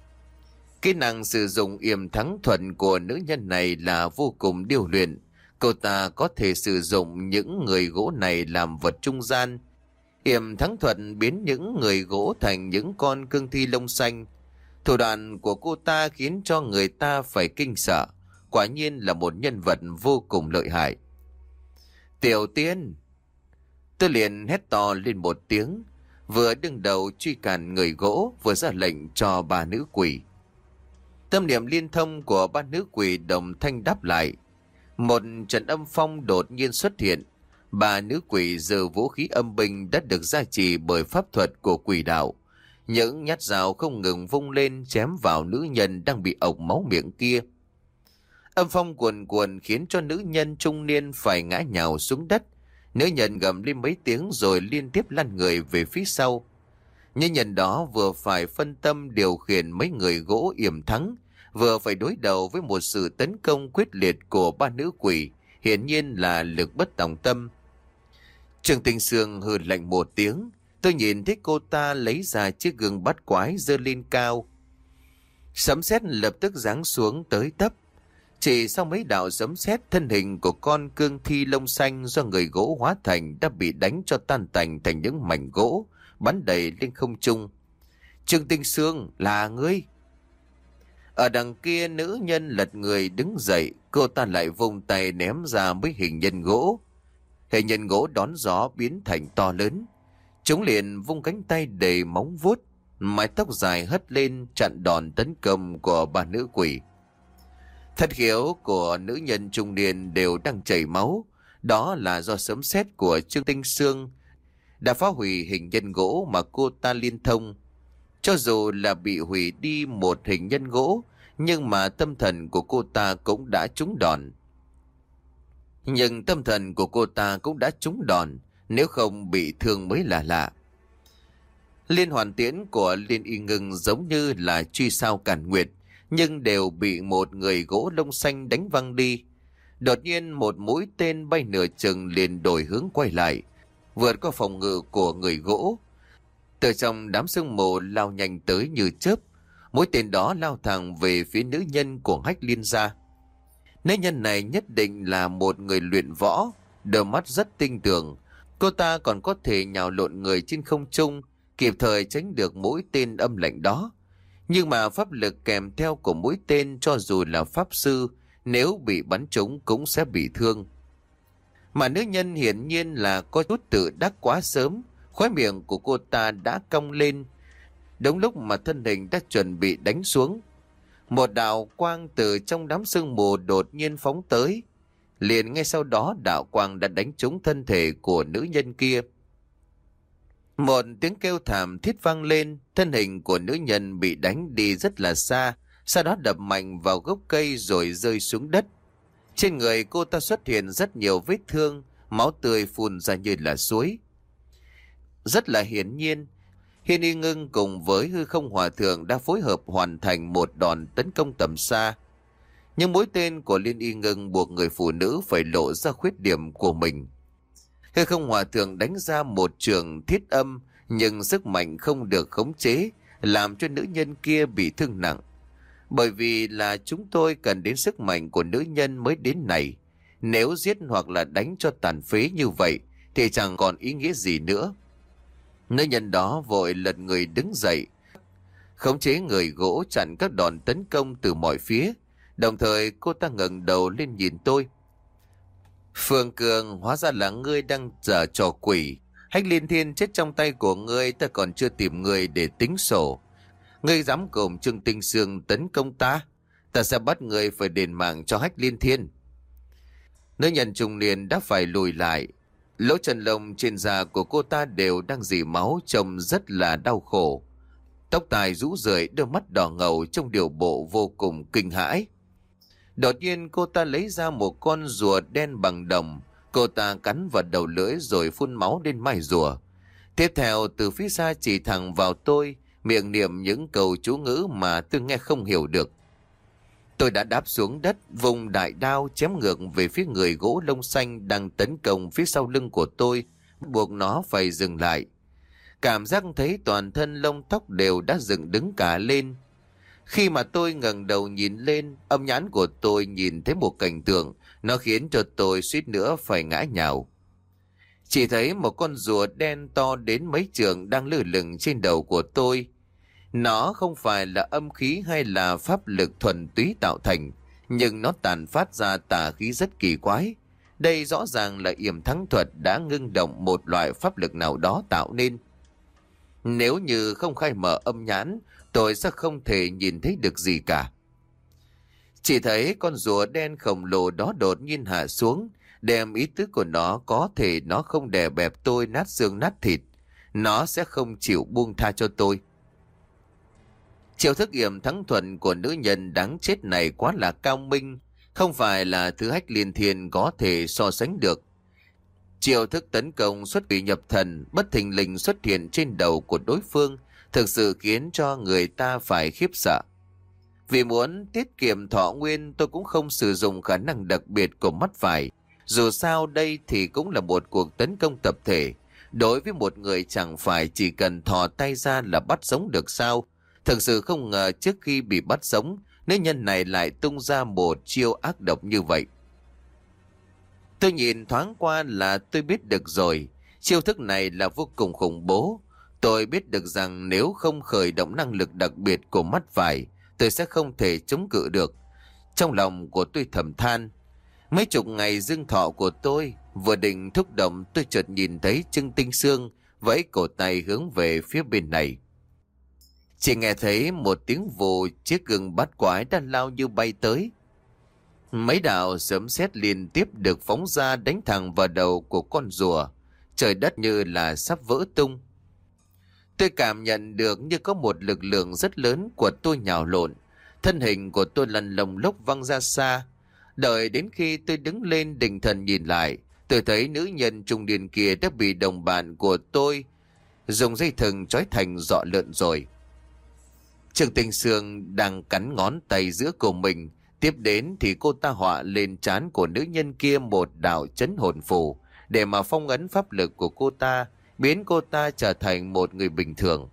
Kỹ năng sử dụng yểm thắng thuận của nữ nhân này là vô cùng điêu luyện. Cô ta có thể sử dụng những người gỗ này làm vật trung gian. Yểm thắng thuận biến những người gỗ thành những con cương thi lông xanh. Thủ đoạn của cô ta khiến cho người ta phải kinh sợ. Quả nhiên là một nhân vật vô cùng lợi hại. Tiểu Tiên! Tôi liền hét to lên một tiếng, vừa đứng đầu truy cản người gỗ, vừa ra lệnh cho ba nữ quỷ. Tâm niệm liên thông của ba nữ quỷ đồng thanh đáp lại. Một trận âm phong đột nhiên xuất hiện. Ba nữ quỷ giơ vũ khí âm binh đã được gia trì bởi pháp thuật của quỷ đạo. Những nhát dao không ngừng vung lên chém vào nữ nhân đang bị ộc máu miệng kia. Âm phong cuồn cuộn khiến cho nữ nhân trung niên phải ngã nhào xuống đất. Nữ nhân gầm lên mấy tiếng rồi liên tiếp lăn người về phía sau. Nữ nhân đó vừa phải phân tâm điều khiển mấy người gỗ yểm thắng, vừa phải đối đầu với một sự tấn công quyết liệt của ba nữ quỷ, hiển nhiên là lực bất tòng tâm. Trương Tinh Sương hừ lạnh một tiếng, tôi nhìn thấy cô ta lấy ra chiếc gương bắt quái giơ lên cao. Sấm sét lập tức giáng xuống tới tấp. Chỉ sau mấy đạo sấm sét, thân hình của con cương thi lông xanh do người gỗ hóa thành đã bị đánh cho tan tành thành những mảnh gỗ, bắn đầy lên không trung. Trương Tinh Sương, là ngươi? Ở đằng kia nữ nhân lật người đứng dậy, cô ta lại vung tay ném ra mấy hình nhân gỗ. Hình nhân gỗ đón gió biến thành to lớn. Chúng liền vung cánh tay đầy móng vuốt, mái tóc dài hất lên chặn đòn tấn công của ba nữ quỷ. Thất khiếu của nữ nhân trung niên đều đang chảy máu. Đó là do sấm sét của Trương Tinh Sương đã phá hủy hình nhân gỗ mà cô ta liên thông. Cho dù là bị hủy đi một hình nhân gỗ, nhưng mà tâm thần của cô ta cũng đã trúng đòn. Nhưng tâm thần của cô ta cũng đã trúng đòn, nếu không bị thương mới là lạ. Liên hoàn tiễn của Liên Y Ngưng giống như là truy sao cản nguyệt, nhưng đều bị một người gỗ lông xanh đánh văng đi. Đột nhiên một mũi tên bay nửa chừng liền đổi hướng quay lại, vượt qua phòng ngự của người gỗ. Từ trong đám sương mù lao nhanh tới như chớp, mũi tên đó lao thẳng về phía nữ nhân của Hách Liên gia. Nữ nhân này nhất định là một người luyện võ, đôi mắt rất tinh tường. Cô ta còn có thể nhào lộn người trên không trung, kịp thời tránh được mũi tên âm lạnh đó. Nhưng mà pháp lực kèm theo của mũi tên, cho dù là pháp sư, nếu bị bắn trúng cũng sẽ bị thương. Mà nữ nhân hiển nhiên là có chút tự đắc quá sớm, khóe miệng của cô ta đã cong lên. Đúng lúc mà thân hình đã chuẩn bị đánh xuống, một đạo quang từ trong đám sương mù đột nhiên phóng tới. Liền ngay sau đó đạo quang đã đánh trúng thân thể của nữ nhân kia. Một tiếng kêu thảm thiết vang lên, thân hình của nữ nhân bị đánh đi rất là xa, sau đó đập mạnh vào gốc cây rồi rơi xuống đất. Trên người cô ta xuất hiện rất nhiều vết thương, máu tươi phun ra như là suối. Rất là hiển nhiên, Hiên Y Ngưng cùng với Hư Không Hòa Thượng đã phối hợp hoàn thành một đòn tấn công tầm xa. Nhưng mũi tên của Liên Y Ngưng buộc người phụ nữ phải lộ ra khuyết điểm của mình. Hư không hòa thượng đánh ra một trường thiết âm, nhưng sức mạnh không được khống chế, làm cho nữ nhân kia bị thương nặng. Bởi vì là chúng tôi cần đến sức mạnh của nữ nhân mới đến này. Nếu giết hoặc là đánh cho tàn phế như vậy thì chẳng còn ý nghĩa gì nữa. Nữ nhân đó vội lật người đứng dậy, khống chế người gỗ chặn các đòn tấn công từ mọi phía. Đồng thời cô ta ngẩng đầu lên nhìn tôi. Phương Cường, hóa ra là ngươi đang giở trò quỷ. Hách Liên Thiên chết trong tay của ngươi, ta còn chưa tìm ngươi để tính sổ. Ngươi dám cùng Trương Tinh Sương tấn công ta, ta sẽ bắt ngươi phải đền mạng cho Hách Liên Thiên. Nữ nhân trung niên đã phải lùi lại. Lỗ chân lông trên da của cô ta đều đang rỉ máu, trông rất là đau khổ. Tóc tai rũ rượi, đôi mắt đỏ ngầu trong điều bộ vô cùng kinh hãi. Đột nhiên cô ta lấy ra một con rùa đen bằng đồng. Cô ta cắn vào đầu lưỡi rồi phun máu lên mai rùa. Tiếp theo từ phía xa chỉ thẳng vào tôi, miệng niệm những câu chú ngữ mà tôi nghe không hiểu được. Tôi đã đáp xuống đất, vùng đại đao chém ngược về phía người gỗ lông xanh đang tấn công phía sau lưng của tôi, buộc nó phải dừng lại. Cảm giác thấy toàn thân lông tóc đều đã dựng đứng cả lên. Khi mà tôi ngẩng đầu nhìn lên, âm nhãn của tôi nhìn thấy một cảnh tượng, nó khiến cho tôi suýt nữa phải ngã nhào. Chỉ thấy một con rùa đen to đến mấy trượng đang lơ lửng trên đầu của tôi. Nó không phải là âm khí hay là pháp lực thuần túy tạo thành, nhưng nó tàn phát ra tà khí rất kỳ quái. Đây rõ ràng là yểm thắng thuật đã ngưng động một loại pháp lực nào đó tạo nên. Nếu như không khai mở âm nhãn, tôi sẽ không thể nhìn thấy được gì cả. Chỉ thấy con rùa đen khổng lồ đó đột nhiên hạ xuống, đem ý tứ của nó có thể nó không đè bẹp tôi nát xương nát thịt. Nó sẽ không chịu buông tha cho tôi. Chiêu thức yểm thắng thuận của nữ nhân đáng chết này quá là cao minh, không phải là thứ Hách Liên Thiên có thể so sánh được. Chiêu thức tấn công xuất quỷ nhập thần bất thình lình xuất hiện trên đầu của đối phương thực sự khiến cho người ta phải khiếp sợ. Vì muốn tiết kiệm thọ nguyên, tôi cũng không sử dụng khả năng đặc biệt của mắt phải. Dù sao đây thì cũng là một cuộc tấn công tập thể. Đối với một người chẳng phải chỉ cần thò tay ra là bắt sống được sao. Thực sự không ngờ trước khi bị bắt sống, nữ nhân này lại tung ra một chiêu ác độc như vậy. Tôi nhìn thoáng qua là tôi biết được rồi. Chiêu thức này là vô cùng khủng bố. Tôi biết được rằng nếu không khởi động năng lực đặc biệt của mắt phải, tôi sẽ không thể chống cự được. Trong lòng của tôi thầm than. Mấy chục ngày dương thọ của tôi, vừa định thúc động tôi chợt nhìn thấy Trương Tinh Sương vẫy cổ tay hướng về phía bên này. Chỉ nghe thấy một tiếng vù, chiếc gương bát quái đã lao như bay tới. Mấy đạo sấm sét liên tiếp được phóng ra đánh thẳng vào đầu của con rùa. Trời đất như là sắp vỡ tung. Tôi cảm nhận được như có một lực lượng rất lớn của tôi nhào lộn. Thân hình của tôi lăn lồng lốc văng ra xa. Đợi đến khi tôi đứng lên định thần nhìn lại, tôi thấy nữ nhân trung niên kia đã bị đồng bạn của tôi dùng dây thừng trói thành giọ lợn rồi. Trương Tinh Sương đang cắn ngón tay giữa của mình. Tiếp đến thì cô ta họa lên trán của nữ nhân kia một đạo chấn hồn phù để mà phong ấn pháp lực của cô ta, biến cô ta trở thành một người bình thường.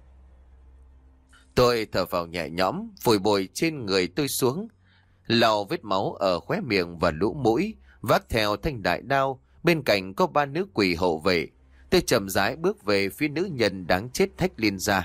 Tôi thở phào nhẹ nhõm, phủi bụi trên người tôi xuống, lau vết máu ở khóe miệng và lỗ mũi, vác theo thanh đại đao. Bên cạnh có ba nữ quỷ hộ vệ. Tôi chậm rãi bước về phía nữ nhân đáng chết Hách Liên gia.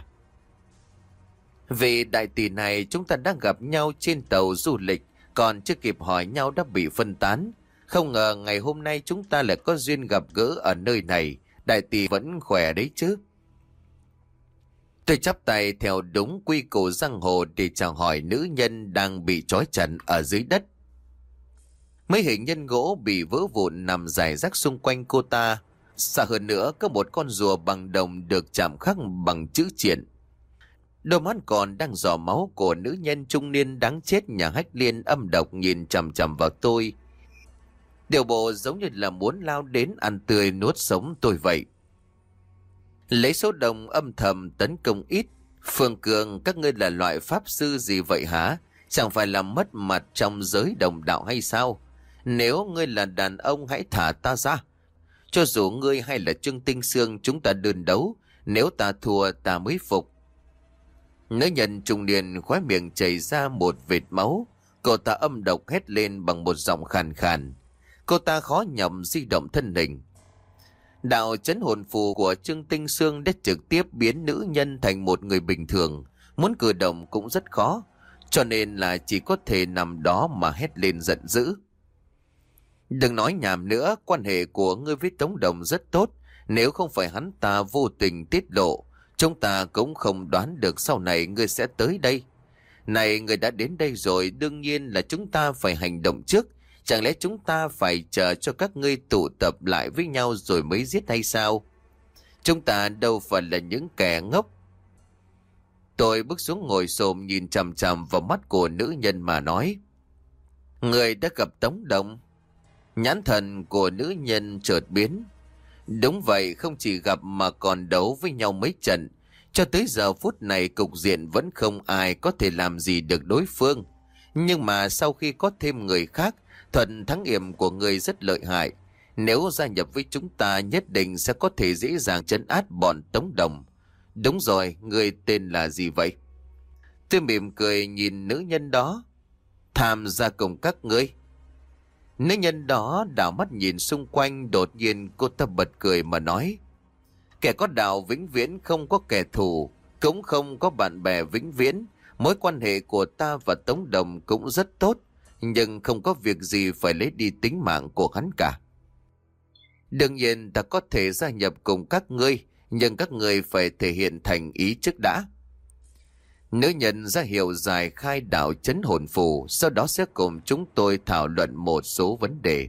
Vị đại tỷ này chúng ta đang gặp nhau trên tàu du lịch, còn chưa kịp hỏi nhau đã bị phân tán. Không ngờ ngày hôm nay chúng ta lại có duyên gặp gỡ ở nơi này. Đại tỷ vẫn khỏe đấy chứ? Tôi chắp tay theo đúng quy củ giang hồ để chào hỏi nữ nhân đang bị trói chặt ở dưới đất. Mấy hình nhân gỗ bị vỡ vụn nằm rải rác xung quanh cô ta. Xa hơn nữa có một con rùa bằng đồng được chạm khắc bằng chữ triện. Đôi mắt còn đang giò máu của nữ nhân trung niên đáng chết nhà Hách Liên âm độc nhìn chằm chằm vào tôi. Điều bộ giống như là muốn lao đến ăn tươi nuốt sống tôi vậy. Lấy số đồng âm thầm tấn công ít. Phương Cường, các ngươi là loại pháp sư gì vậy hả? Chẳng phải là mất mặt trong giới đồng đạo hay sao? Nếu ngươi là đàn ông hãy thả ta ra. Cho dù ngươi hay là Trương Tinh Sương chúng ta đơn đấu, nếu ta thua ta mới phục. Nữ nhân trung niên khóe miệng chảy ra một vệt máu. Cô ta âm độc hét lên bằng một giọng khàn khàn. Cô ta khó nhọc di động thân hình. Đạo chấn hồn phù của Trương Tinh Sương đã trực tiếp biến nữ nhân thành một người bình thường. Muốn cử động cũng rất khó, cho nên là chỉ có thể nằm đó mà hét lên giận dữ. Đừng nói nhảm nữa, quan hệ của ngươi với Tống Đồng rất tốt. Nếu không phải hắn ta vô tình tiết lộ, chúng ta cũng không đoán được sau này ngươi sẽ tới đây. Này, ngươi đã đến đây rồi, đương nhiên là chúng ta phải hành động trước. Chẳng lẽ chúng ta phải chờ cho các ngươi tụ tập lại với nhau rồi mới giết hay sao? Chúng ta đâu phải là những kẻ ngốc. Tôi bước xuống ngồi xổm nhìn chằm chằm vào mắt của nữ nhân mà nói. Người đã gặp Tống Đồng. Nhãn thần của nữ nhân chợt biến. Đúng vậy, không chỉ gặp mà còn đấu với nhau mấy trận. Cho tới giờ phút này cục diện vẫn không ai có thể làm gì được đối phương. Nhưng mà sau khi có thêm người khác, thuật thắng yểm của người rất lợi hại. Nếu gia nhập với chúng ta nhất định sẽ có thể dễ dàng trấn áp bọn Tống Đồng. Đúng rồi, người tên là gì vậy? Tôi mỉm cười nhìn nữ nhân đó. Tham gia cùng các ngươi. Nữ nhân đó đảo mắt nhìn xung quanh, đột nhiên cô ta bật cười mà nói. Kẻ có đạo vĩnh viễn không có kẻ thù, cũng không có bạn bè vĩnh viễn. Mối quan hệ của ta và Tống Đồng cũng rất tốt, nhưng không có việc gì phải lấy đi tính mạng của hắn cả. Đương nhiên ta có thể gia nhập cùng các ngươi, nhưng các ngươi phải thể hiện thành ý trước đã. Nữ nhân ra hiệu giải khai đạo chấn hồn phù, sau đó sẽ cùng chúng tôi thảo luận một số vấn đề.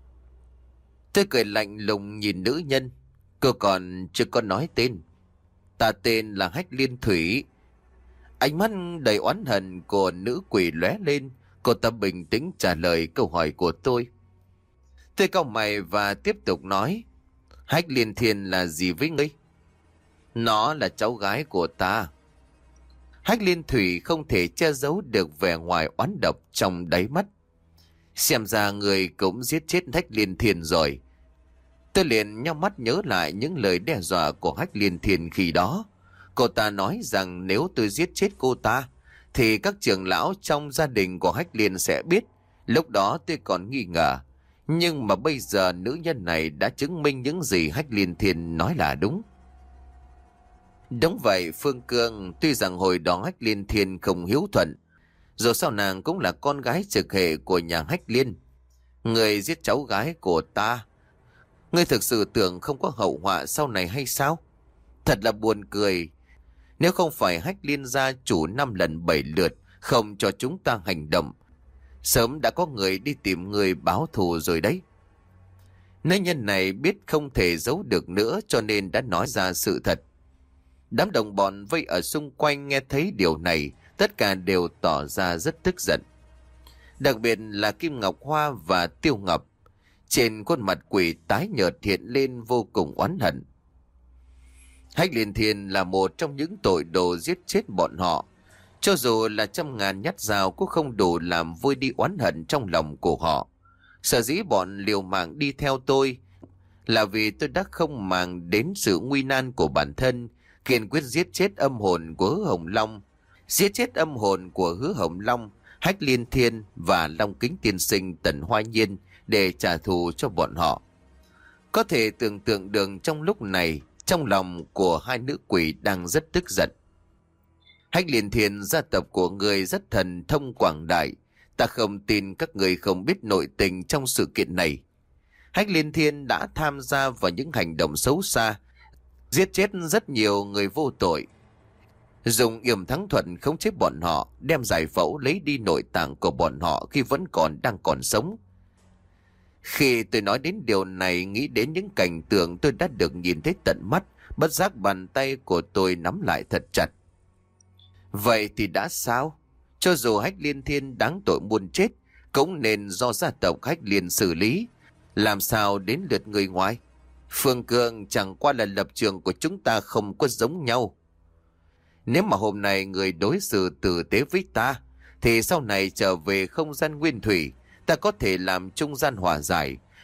Tôi cười lạnh lùng nhìn nữ nhân. Cô còn chưa có nói tên. Ta tên là Hách Liên Thủy. Ánh mắt đầy oán hận của nữ quỷ lóe lên. Cô ta bình tĩnh trả lời câu hỏi của tôi. Tôi cau mày và tiếp tục nói. Hách Liên Thiên là gì với ngươi? Nó là cháu gái của ta. Hách Liên Thủy không thể che giấu được vẻ ngoài oán độc trong đáy mắt. Xem ra người cũng giết chết Hách Liên Thiên rồi. Tôi liền nhắm mắt nhớ lại những lời đe dọa của Hách Liên Thiên khi đó. Cô ta nói rằng nếu tôi giết chết cô ta, thì các trưởng lão trong gia đình của Hách Liên sẽ biết. Lúc đó tôi còn nghi ngờ. Nhưng mà bây giờ nữ nhân này đã chứng minh những gì Hách Liên Thiên nói là đúng. Đúng vậy Phương Cương, tuy rằng hồi đó Hách Liên Thiên không hiếu thuận, dù sao nàng cũng là con gái trực hệ của nhà Hách Liên. Người giết cháu gái của ta, ngươi thực sự tưởng không có hậu họa sau này hay sao? Thật là buồn cười. Nếu không phải Hách Liên gia chủ năm lần bảy lượt không cho chúng ta hành động, sớm đã có người đi tìm người báo thù rồi đấy. Nữ nhân này biết không thể giấu được nữa cho nên đã nói ra sự thật. Đám đồng bọn vây ở xung quanh nghe thấy điều này, tất cả đều tỏ ra rất tức giận. Đặc biệt là Kim Ngọc Hoa và Tiêu Ngọc. Trên khuôn mặt quỷ tái nhợt hiện lên vô cùng oán hận. Hách Liên Thiên là một trong những tội đồ giết chết bọn họ. Cho dù là trăm ngàn nhát dao cũng không đủ làm vơi đi oán hận trong lòng của họ. Sở dĩ bọn liều mạng đi theo tôi là vì tôi đã không màng đến sự nguy nan của bản thân, kiên quyết giết chết âm hồn của Hứa Hồng Long. Giết chết âm hồn của Hứa Hồng Long, Hách Liên Thiên và Long Kính Tiên Sinh Tần Hoa Nhiên để trả thù cho bọn họ. Có thể tưởng tượng được trong lúc này, trong lòng của hai nữ quỷ đang rất tức giận. Hách Liên Thiên, gia tộc của người rất thần thông quảng đại. Ta không tin các người không biết nội tình trong sự kiện này. Hách Liên Thiên đã tham gia vào những hành động xấu xa, giết chết rất nhiều người vô tội, dùng yểm thắng thuật khống chế bọn họ, đem giải phẫu lấy đi nội tạng của bọn họ khi vẫn còn đang còn sống. Khi tôi nói đến điều này, nghĩ đến những cảnh tượng tôi đã được nhìn thấy tận mắt, bất giác bàn tay của tôi nắm lại thật chặt. Vậy thì đã sao? Cho dù Hách Liên Thiên đáng tội muôn chết, cũng nên do gia tộc Hách Liên xử lý. Làm sao đến lượt người ngoài? Phương Cương, chẳng qua là lập trường của chúng ta không có giống nhau. Nếu mà hôm nay người đối xử tử tế với ta, thì sau này trở về không gian nguyên thủy, ta có thể làm trung gian hòa giải.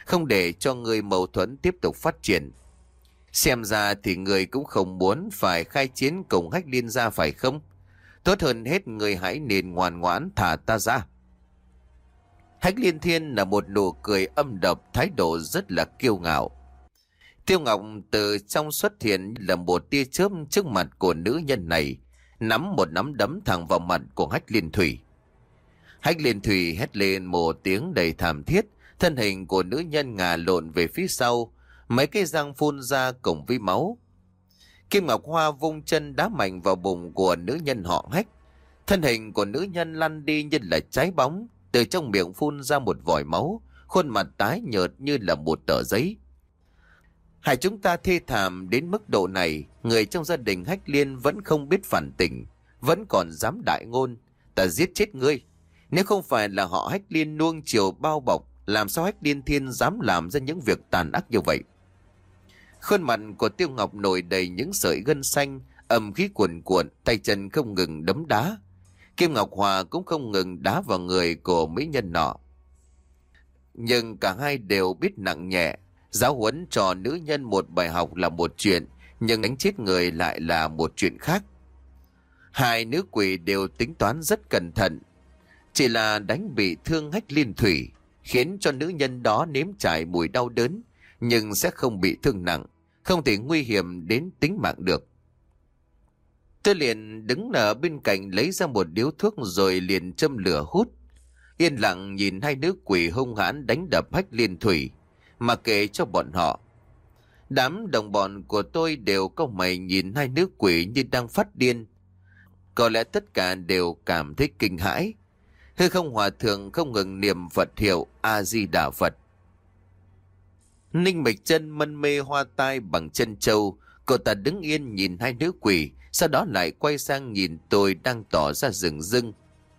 không để cho người mâu thuẫn tiếp tục phát triển. Xem ra thì người cũng không muốn phải khai chiến cùng Hách Liên gia phải không? Tốt hơn hết người hãy nên ngoan ngoãn thả ta ra. Hách Liên Thiên là một nụ cười âm độc, thái độ rất là kiêu ngạo. Tiêu Ngọc từ trong xuất hiện là một tia chớp trước mặt của nữ nhân này, nắm một nắm đấm thẳng vào mặt của Hách Liên Thủy. Hách Liên Thủy hét lên một tiếng đầy thảm thiết, thân hình của nữ nhân ngả lộn về phía sau, mấy cái răng phun ra cùng với máu. Kim Ngọc Hoa vung chân đá mạnh vào bụng của nữ nhân họ Hách. Thân hình của nữ nhân lăn đi như là trái bóng, từ trong miệng phun ra một vòi máu, khuôn mặt tái nhợt như là một tờ giấy. Hai chúng ta thê thảm đến mức độ này, người trong gia đình Hách Liên vẫn không biết phản tỉnh, vẫn còn dám đại ngôn, ta giết chết ngươi. Nếu không phải là họ Hách Liên nuông chiều bao bọc, làm sao Hách Liên Thiên dám làm ra những việc tàn ác như vậy? Khuôn mặt của Tiêu Ngọc nổi đầy những sợi gân xanh, âm khí cuồn cuộn, tay chân không ngừng đấm đá. Kim Ngọc Hòa cũng không ngừng đá vào người của mỹ nhân nọ. Nhưng cả hai đều biết nặng nhẹ, giáo huấn cho nữ nhân một bài học là một chuyện, nhưng đánh chết người lại là một chuyện khác. Hai nữ quỷ đều tính toán rất cẩn thận, chỉ là đánh bị thương Hách Liên Thủy, khiến cho nữ nhân đó nếm trải mùi đau đớn, nhưng sẽ không bị thương nặng, không thể nguy hiểm đến tính mạng được. Tôi liền đứng ở bên cạnh lấy ra một điếu thuốc rồi liền châm lửa hút, yên lặng nhìn hai nữ quỷ hung hãn đánh đập Hách Liên Thủy, mà kệ cho bọn họ. Đám đồng bọn của tôi đều cau mày nhìn hai nữ quỷ như đang phát điên. Có lẽ tất cả đều cảm thấy kinh hãi. Hư Không Hòa Thượng không ngừng niệm Phật hiệu A-di-đà Phật. Ninh Mịch Chân mân mê hoa tai bằng chân châu, cô ta đứng yên nhìn hai nữ quỷ, sau đó lại quay sang nhìn tôi đang tỏ ra rừng rưng.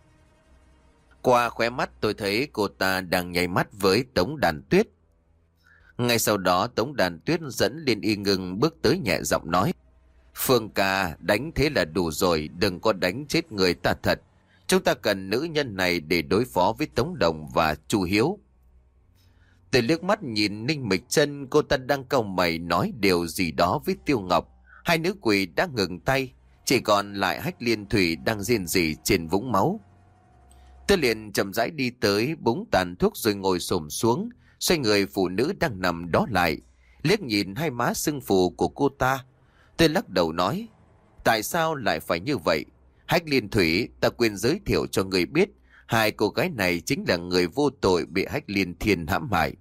Qua khóe mắt tôi thấy cô ta đang nháy mắt với Tống Đàn Tuyết. Ngay sau đó Tống Đàn Tuyết dẫn Liên Y Ngưng bước tới nhẹ giọng nói: Phương ca, đánh thế là đủ rồi, đừng có đánh chết người ta thật. Chúng ta cần nữ nhân này để đối phó với Tống Đồng và Chu Hiếu. Tôi liếc mắt nhìn Ninh Mịch Chân, cô ta đang cau mày nói điều gì đó với Tiêu Ngọc. Hai nữ quỷ đã ngừng tay, chỉ còn lại Hách Liên Thủy đang rên rỉ trên vũng máu. Tôi liền chậm rãi đi tới, búng tàn thuốc rồi ngồi xổm xuống, xoay người phụ nữ đang nằm đó lại, liếc nhìn hai má sưng phù của cô ta. Tôi lắc đầu nói: Tại sao lại phải như vậy? Hách Liên Thủy, ta quên giới thiệu cho người biết, hai cô gái này chính là người vô tội bị Hách Liên Thiên hãm hại.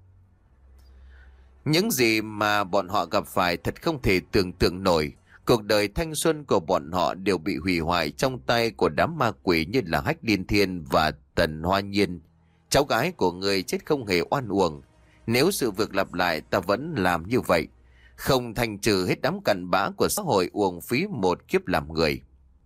Những gì mà bọn họ gặp phải thật không thể tưởng tượng nổi. Cuộc đời thanh xuân của bọn họ đều bị hủy hoại trong tay của đám ma quỷ như là Hách Liên Thiên và Tần Hoa Nhiên. Cháu gái của người chết không hề oan uổng. Nếu sự việc lặp lại, ta vẫn làm như vậy, không thành trừ hết đám cặn bã của xã hội uổng phí một kiếp làm người.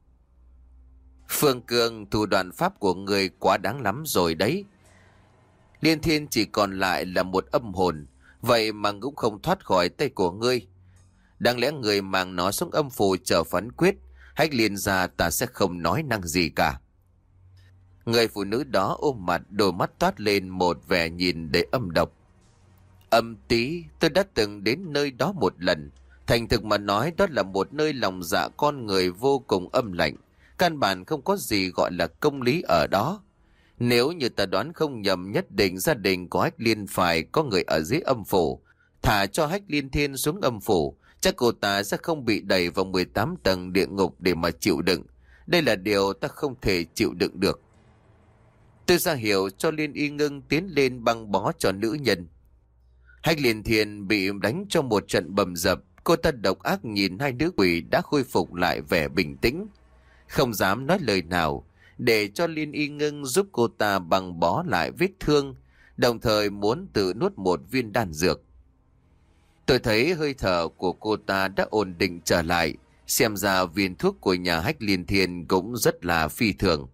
Phương Cương, thủ đoạn pháp của người quá đáng lắm rồi đấy. Liên Thiên chỉ còn lại là một âm hồn, vậy mà cũng không thoát khỏi tay của ngươi. Đáng lẽ người mang nó xuống âm phủ chờ phán quyết, Hách Liên gia ta sẽ không nói năng gì cả. Người phụ nữ đó ôm mặt, đôi mắt toát lên một vẻ nhìn đầy âm độc. Âm tí, tôi đã từng đến nơi đó một lần. Thành thực mà nói, đó là một nơi lòng dạ con người vô cùng âm lạnh. Căn bản không có gì gọi là công lý ở đó. Nếu như ta đoán không nhầm, nhất định gia đình của Hách Liên phải có người ở dưới âm phủ. Thả cho Hách Liên Thiên xuống âm phủ, chắc cô ta sẽ không bị đẩy vào mười tám tầng địa ngục để mà chịu đựng. Đây là điều ta không thể chịu đựng được. Tôi ra hiệu cho Liên Y Ngưng tiến lên băng bó cho nữ nhân. Hách Liên Thiên bị đánh cho một trận bầm dập. Cô ta độc ác nhìn hai nữ quỷ đã khôi phục lại vẻ bình tĩnh, không dám nói lời nào, để cho Liên Y Ngưng giúp cô ta băng bó lại vết thương, đồng thời muốn tự nuốt một viên đan dược. Tôi thấy hơi thở của cô ta đã ổn định trở lại, xem ra viên thuốc của nhà Hách Liên Thiên cũng rất là phi thường.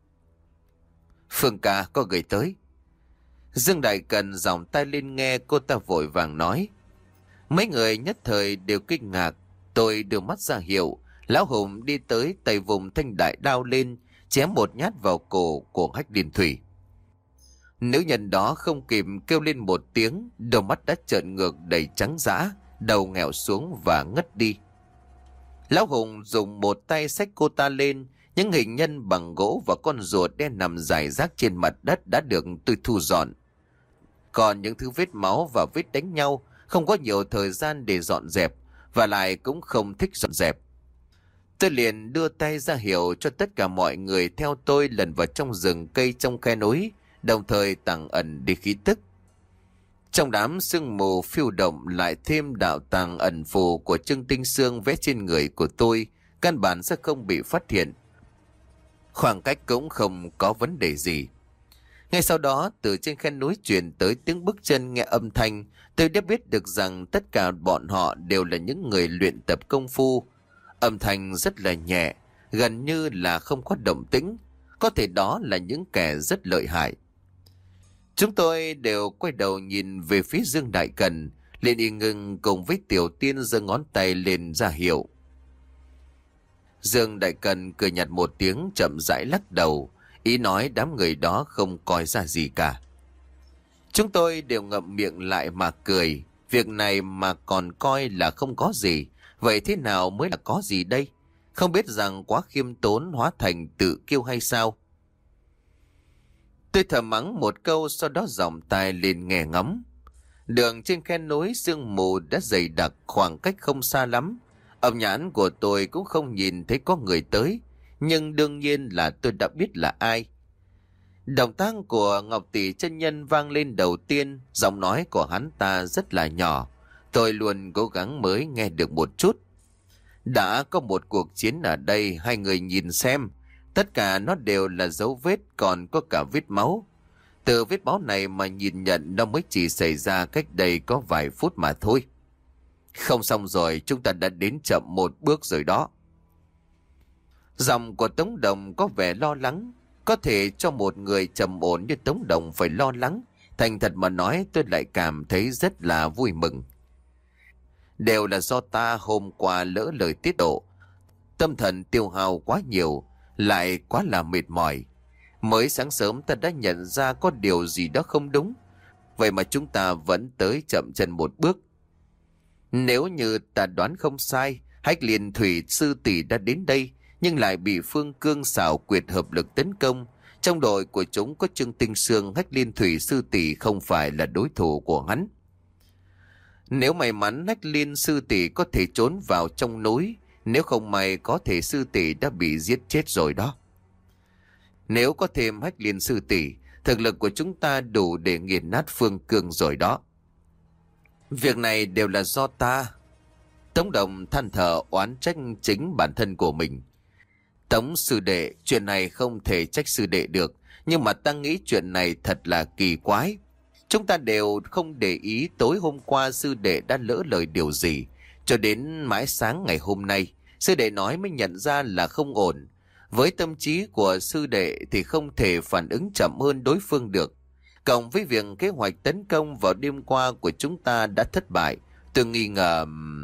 Phương ca có người tới. Dương Đại Cần giọng tay lên nghe, cô ta vội vàng nói. Mấy người nhất thời đều kinh ngạc. Tôi đưa mắt ra hiệu. Lão Hùng đi tới, tay vùng thanh đại đao lên, chém một nhát vào cổ của Hách Liên Thủy. Nữ nhân đó không kịp kêu lên một tiếng, đôi mắt đã trợn ngược đầy trắng dã, đầu nghẹo xuống và ngất đi. Lão Hùng dùng một tay xách cô ta lên, những hình nhân bằng gỗ và con rùa đen nằm rải rác trên mặt đất đã được tôi thu dọn. Còn những thứ vết máu và vết đánh nhau không có nhiều thời gian để dọn dẹp, và lại cũng không thích dọn dẹp. Tôi liền đưa tay ra hiệu cho tất cả mọi người theo tôi lần vào trong rừng cây trong khe núi, đồng thời tàng ẩn đi khí tức. Trong đám sương mù phiêu động lại thêm đạo tàng ẩn phù của Trương Tinh Sương vẽ trên người của tôi, căn bản sẽ không bị phát hiện. Khoảng cách cũng không có vấn đề gì. Ngay sau đó, từ trên khe núi truyền tới tiếng bước chân nghe âm thanh, tôi đã biết được rằng tất cả bọn họ đều là những người luyện tập công phu. Âm thanh rất là nhẹ, gần như là không có động tĩnh, có thể đó là những kẻ rất lợi hại. Chúng tôi đều quay đầu nhìn về phía Dương Đại Cần, liền y ngưng cùng với Tiểu Tiên giơ ngón tay lên ra hiệu. Dương Đại Cần cười nhạt một tiếng, chậm rãi lắc đầu, ý nói đám người đó không coi ra gì cả. Chúng tôi đều ngậm miệng lại mà cười, việc này mà còn coi là không có gì, vậy thế nào mới là có gì đây? Không biết rằng quá khiêm tốn hóa thành tự kiêu hay sao? Tôi thầm mắng một câu, sau đó giọng tai lên nghe ngóng. Đường trên khe núi sương mù đã dày đặc, khoảng cách không xa lắm. Âm nhãn của tôi cũng không nhìn thấy có người tới, nhưng đương nhiên là tôi đã biết là ai. Động tác của Ngọc Tỷ chân nhân vang lên đầu tiên, giọng nói của hắn ta rất là nhỏ. Tôi luôn cố gắng mới nghe được một chút. Đã có một cuộc chiến ở đây, hai người nhìn xem. Tất cả nó đều là dấu vết, còn có cả vết máu. Từ vết máu này mà nhìn nhận nó mới chỉ xảy ra cách đây có vài phút mà thôi. Không xong rồi, chúng ta đã đến chậm một bước rồi đó. Giọng của Tống Đồng có vẻ lo lắng. Có thể cho một người trầm ổn như Tống Đồng phải lo lắng. Thành thật mà nói, tôi lại cảm thấy rất là vui mừng. Đều là do ta hôm qua lỡ lời tiết độ. Tâm thần tiêu hao quá nhiều, lại quá là mệt mỏi. Mới sáng sớm ta đã nhận ra có điều gì đó không đúng. Vậy mà chúng ta vẫn tới chậm chân một bước. Nếu như ta đoán không sai, Hách Liên Thủy sư tỷ đã đến đây, nhưng lại bị Phương Cương xảo quyệt hợp lực tấn công. Trong đội của chúng có Trương Tinh Sương, Hách Liên Thủy sư tỷ không phải là đối thủ của hắn. Nếu may mắn Hách Liên sư tỷ có thể trốn vào trong núi, nếu không may có thể sư tỷ đã bị giết chết rồi đó. Nếu có thêm Hách Liên sư tỷ, thực lực của chúng ta đủ để nghiền nát Phương Cương rồi đó. Việc này đều là do ta. Tống Đồng than thở oán trách chính bản thân của mình. Tống sư đệ, chuyện này không thể trách sư đệ được, nhưng mà ta nghĩ chuyện này thật là kỳ quái. Chúng ta đều không để ý tối hôm qua sư đệ đã lỡ lời điều gì, cho đến mãi sáng ngày hôm nay, sư đệ nói mới nhận ra là không ổn. Với tâm trí của sư đệ thì không thể phản ứng chậm hơn đối phương được. Cộng với việc kế hoạch tấn công vào đêm qua của chúng ta đã thất bại, tôi nghi ngờ...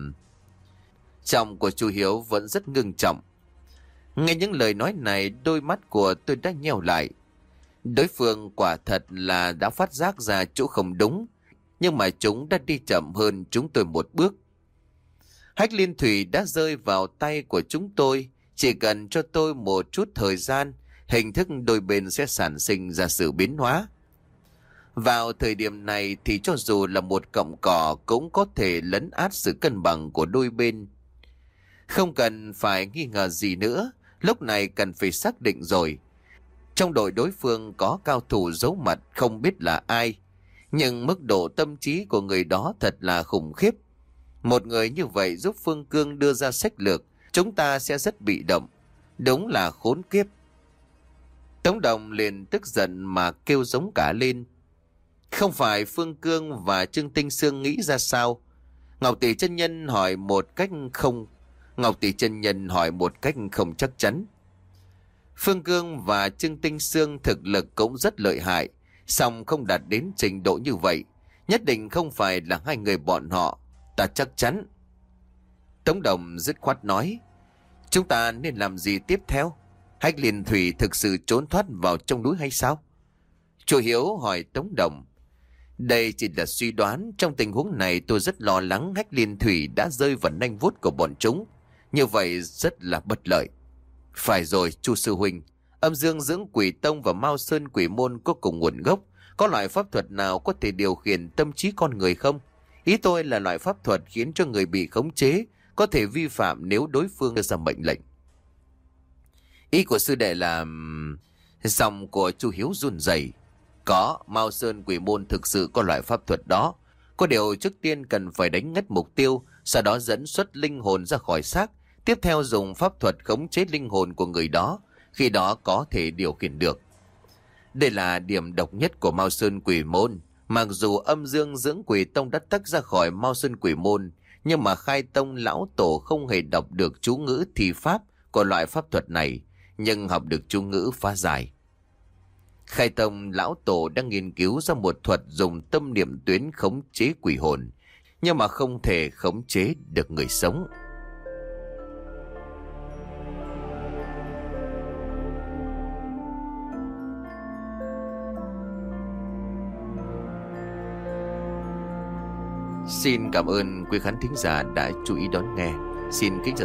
Giọng của chú Hiếu vẫn rất ngưng trọng. Nghe những lời nói này, đôi mắt của tôi đã nheo lại. Đối phương quả thật là đã phát giác ra chỗ không đúng, nhưng mà chúng đã đi chậm hơn chúng tôi một bước. Hách Liên Thủy đã rơi vào tay của chúng tôi. Chỉ cần cho tôi một chút thời gian, hình thức đôi bên sẽ sản sinh ra sự biến hóa. Vào thời điểm này thì cho dù là một cọng cỏ cũng có thể lấn át sự cân bằng của đôi bên. Không cần phải nghi ngờ gì nữa, lúc này cần phải xác định rồi. Trong đội đối phương có cao thủ giấu mặt không biết là ai, nhưng mức độ tâm trí của người đó thật là khủng khiếp. Một người như vậy giúp Phương Cương đưa ra sách lược, chúng ta sẽ rất bị động. Đúng là khốn kiếp. Tống Đồng liền tức giận mà kêu giống cả lên. Không phải Phương Cương và Trương Tinh Sương nghĩ ra sao? Ngọc Tỷ chân nhân hỏi một cách không Ngọc Tỷ chân nhân hỏi một cách không chắc chắn. Phương Cương và Trương Tinh Sương thực lực cũng rất lợi hại, song không đạt đến trình độ như vậy. Nhất định không phải là hai người bọn họ, ta chắc chắn. Tống Đồng dứt khoát nói, chúng ta nên làm gì tiếp theo? Hách Liên Thủy thực sự trốn thoát vào trong núi hay sao? Chú Hiếu hỏi Tống Đồng. Đây chỉ là suy đoán, trong tình huống này tôi rất lo lắng Hách Liên Thủy đã rơi vào nanh vuốt của bọn chúng. Như vậy rất là bất lợi. Phải rồi, chu sư huynh. Âm Dương Dưỡng Quỷ Tông và Mao Sơn Quỷ Môn có cùng nguồn gốc. Có loại pháp thuật nào có thể điều khiển tâm trí con người không? Ý tôi là loại pháp thuật khiến cho người bị khống chế có thể vi phạm nếu đối phương đưa ra mệnh lệnh. Ý của sư đệ là... Giọng của chu Hiếu run rẩy. Có, Mao Sơn Quỷ Môn thực sự có loại pháp thuật đó. Có điều trước tiên cần phải đánh ngất mục tiêu, sau đó dẫn xuất linh hồn ra khỏi xác. Tiếp theo dùng pháp thuật khống chế linh hồn của người đó, khi đó có thể điều khiển được. Đây là điểm độc nhất của Mao Sơn Quỷ Môn. Mặc dù Âm Dương Dưỡng Quỷ Tông đã tách ra khỏi Mao Sơn Quỷ Môn, nhưng mà Khai Tông lão tổ không hề đọc được chú ngữ thi pháp của loại pháp thuật này, nhưng học được chú ngữ phá giải. Khai Tông lão tổ đang nghiên cứu ra một thuật dùng tâm niệm tuyến khống chế quỷ hồn, nhưng mà không thể khống chế được người sống. Xin cảm ơn quý khán thính giả đã chú ý đón nghe. Xin kính chào.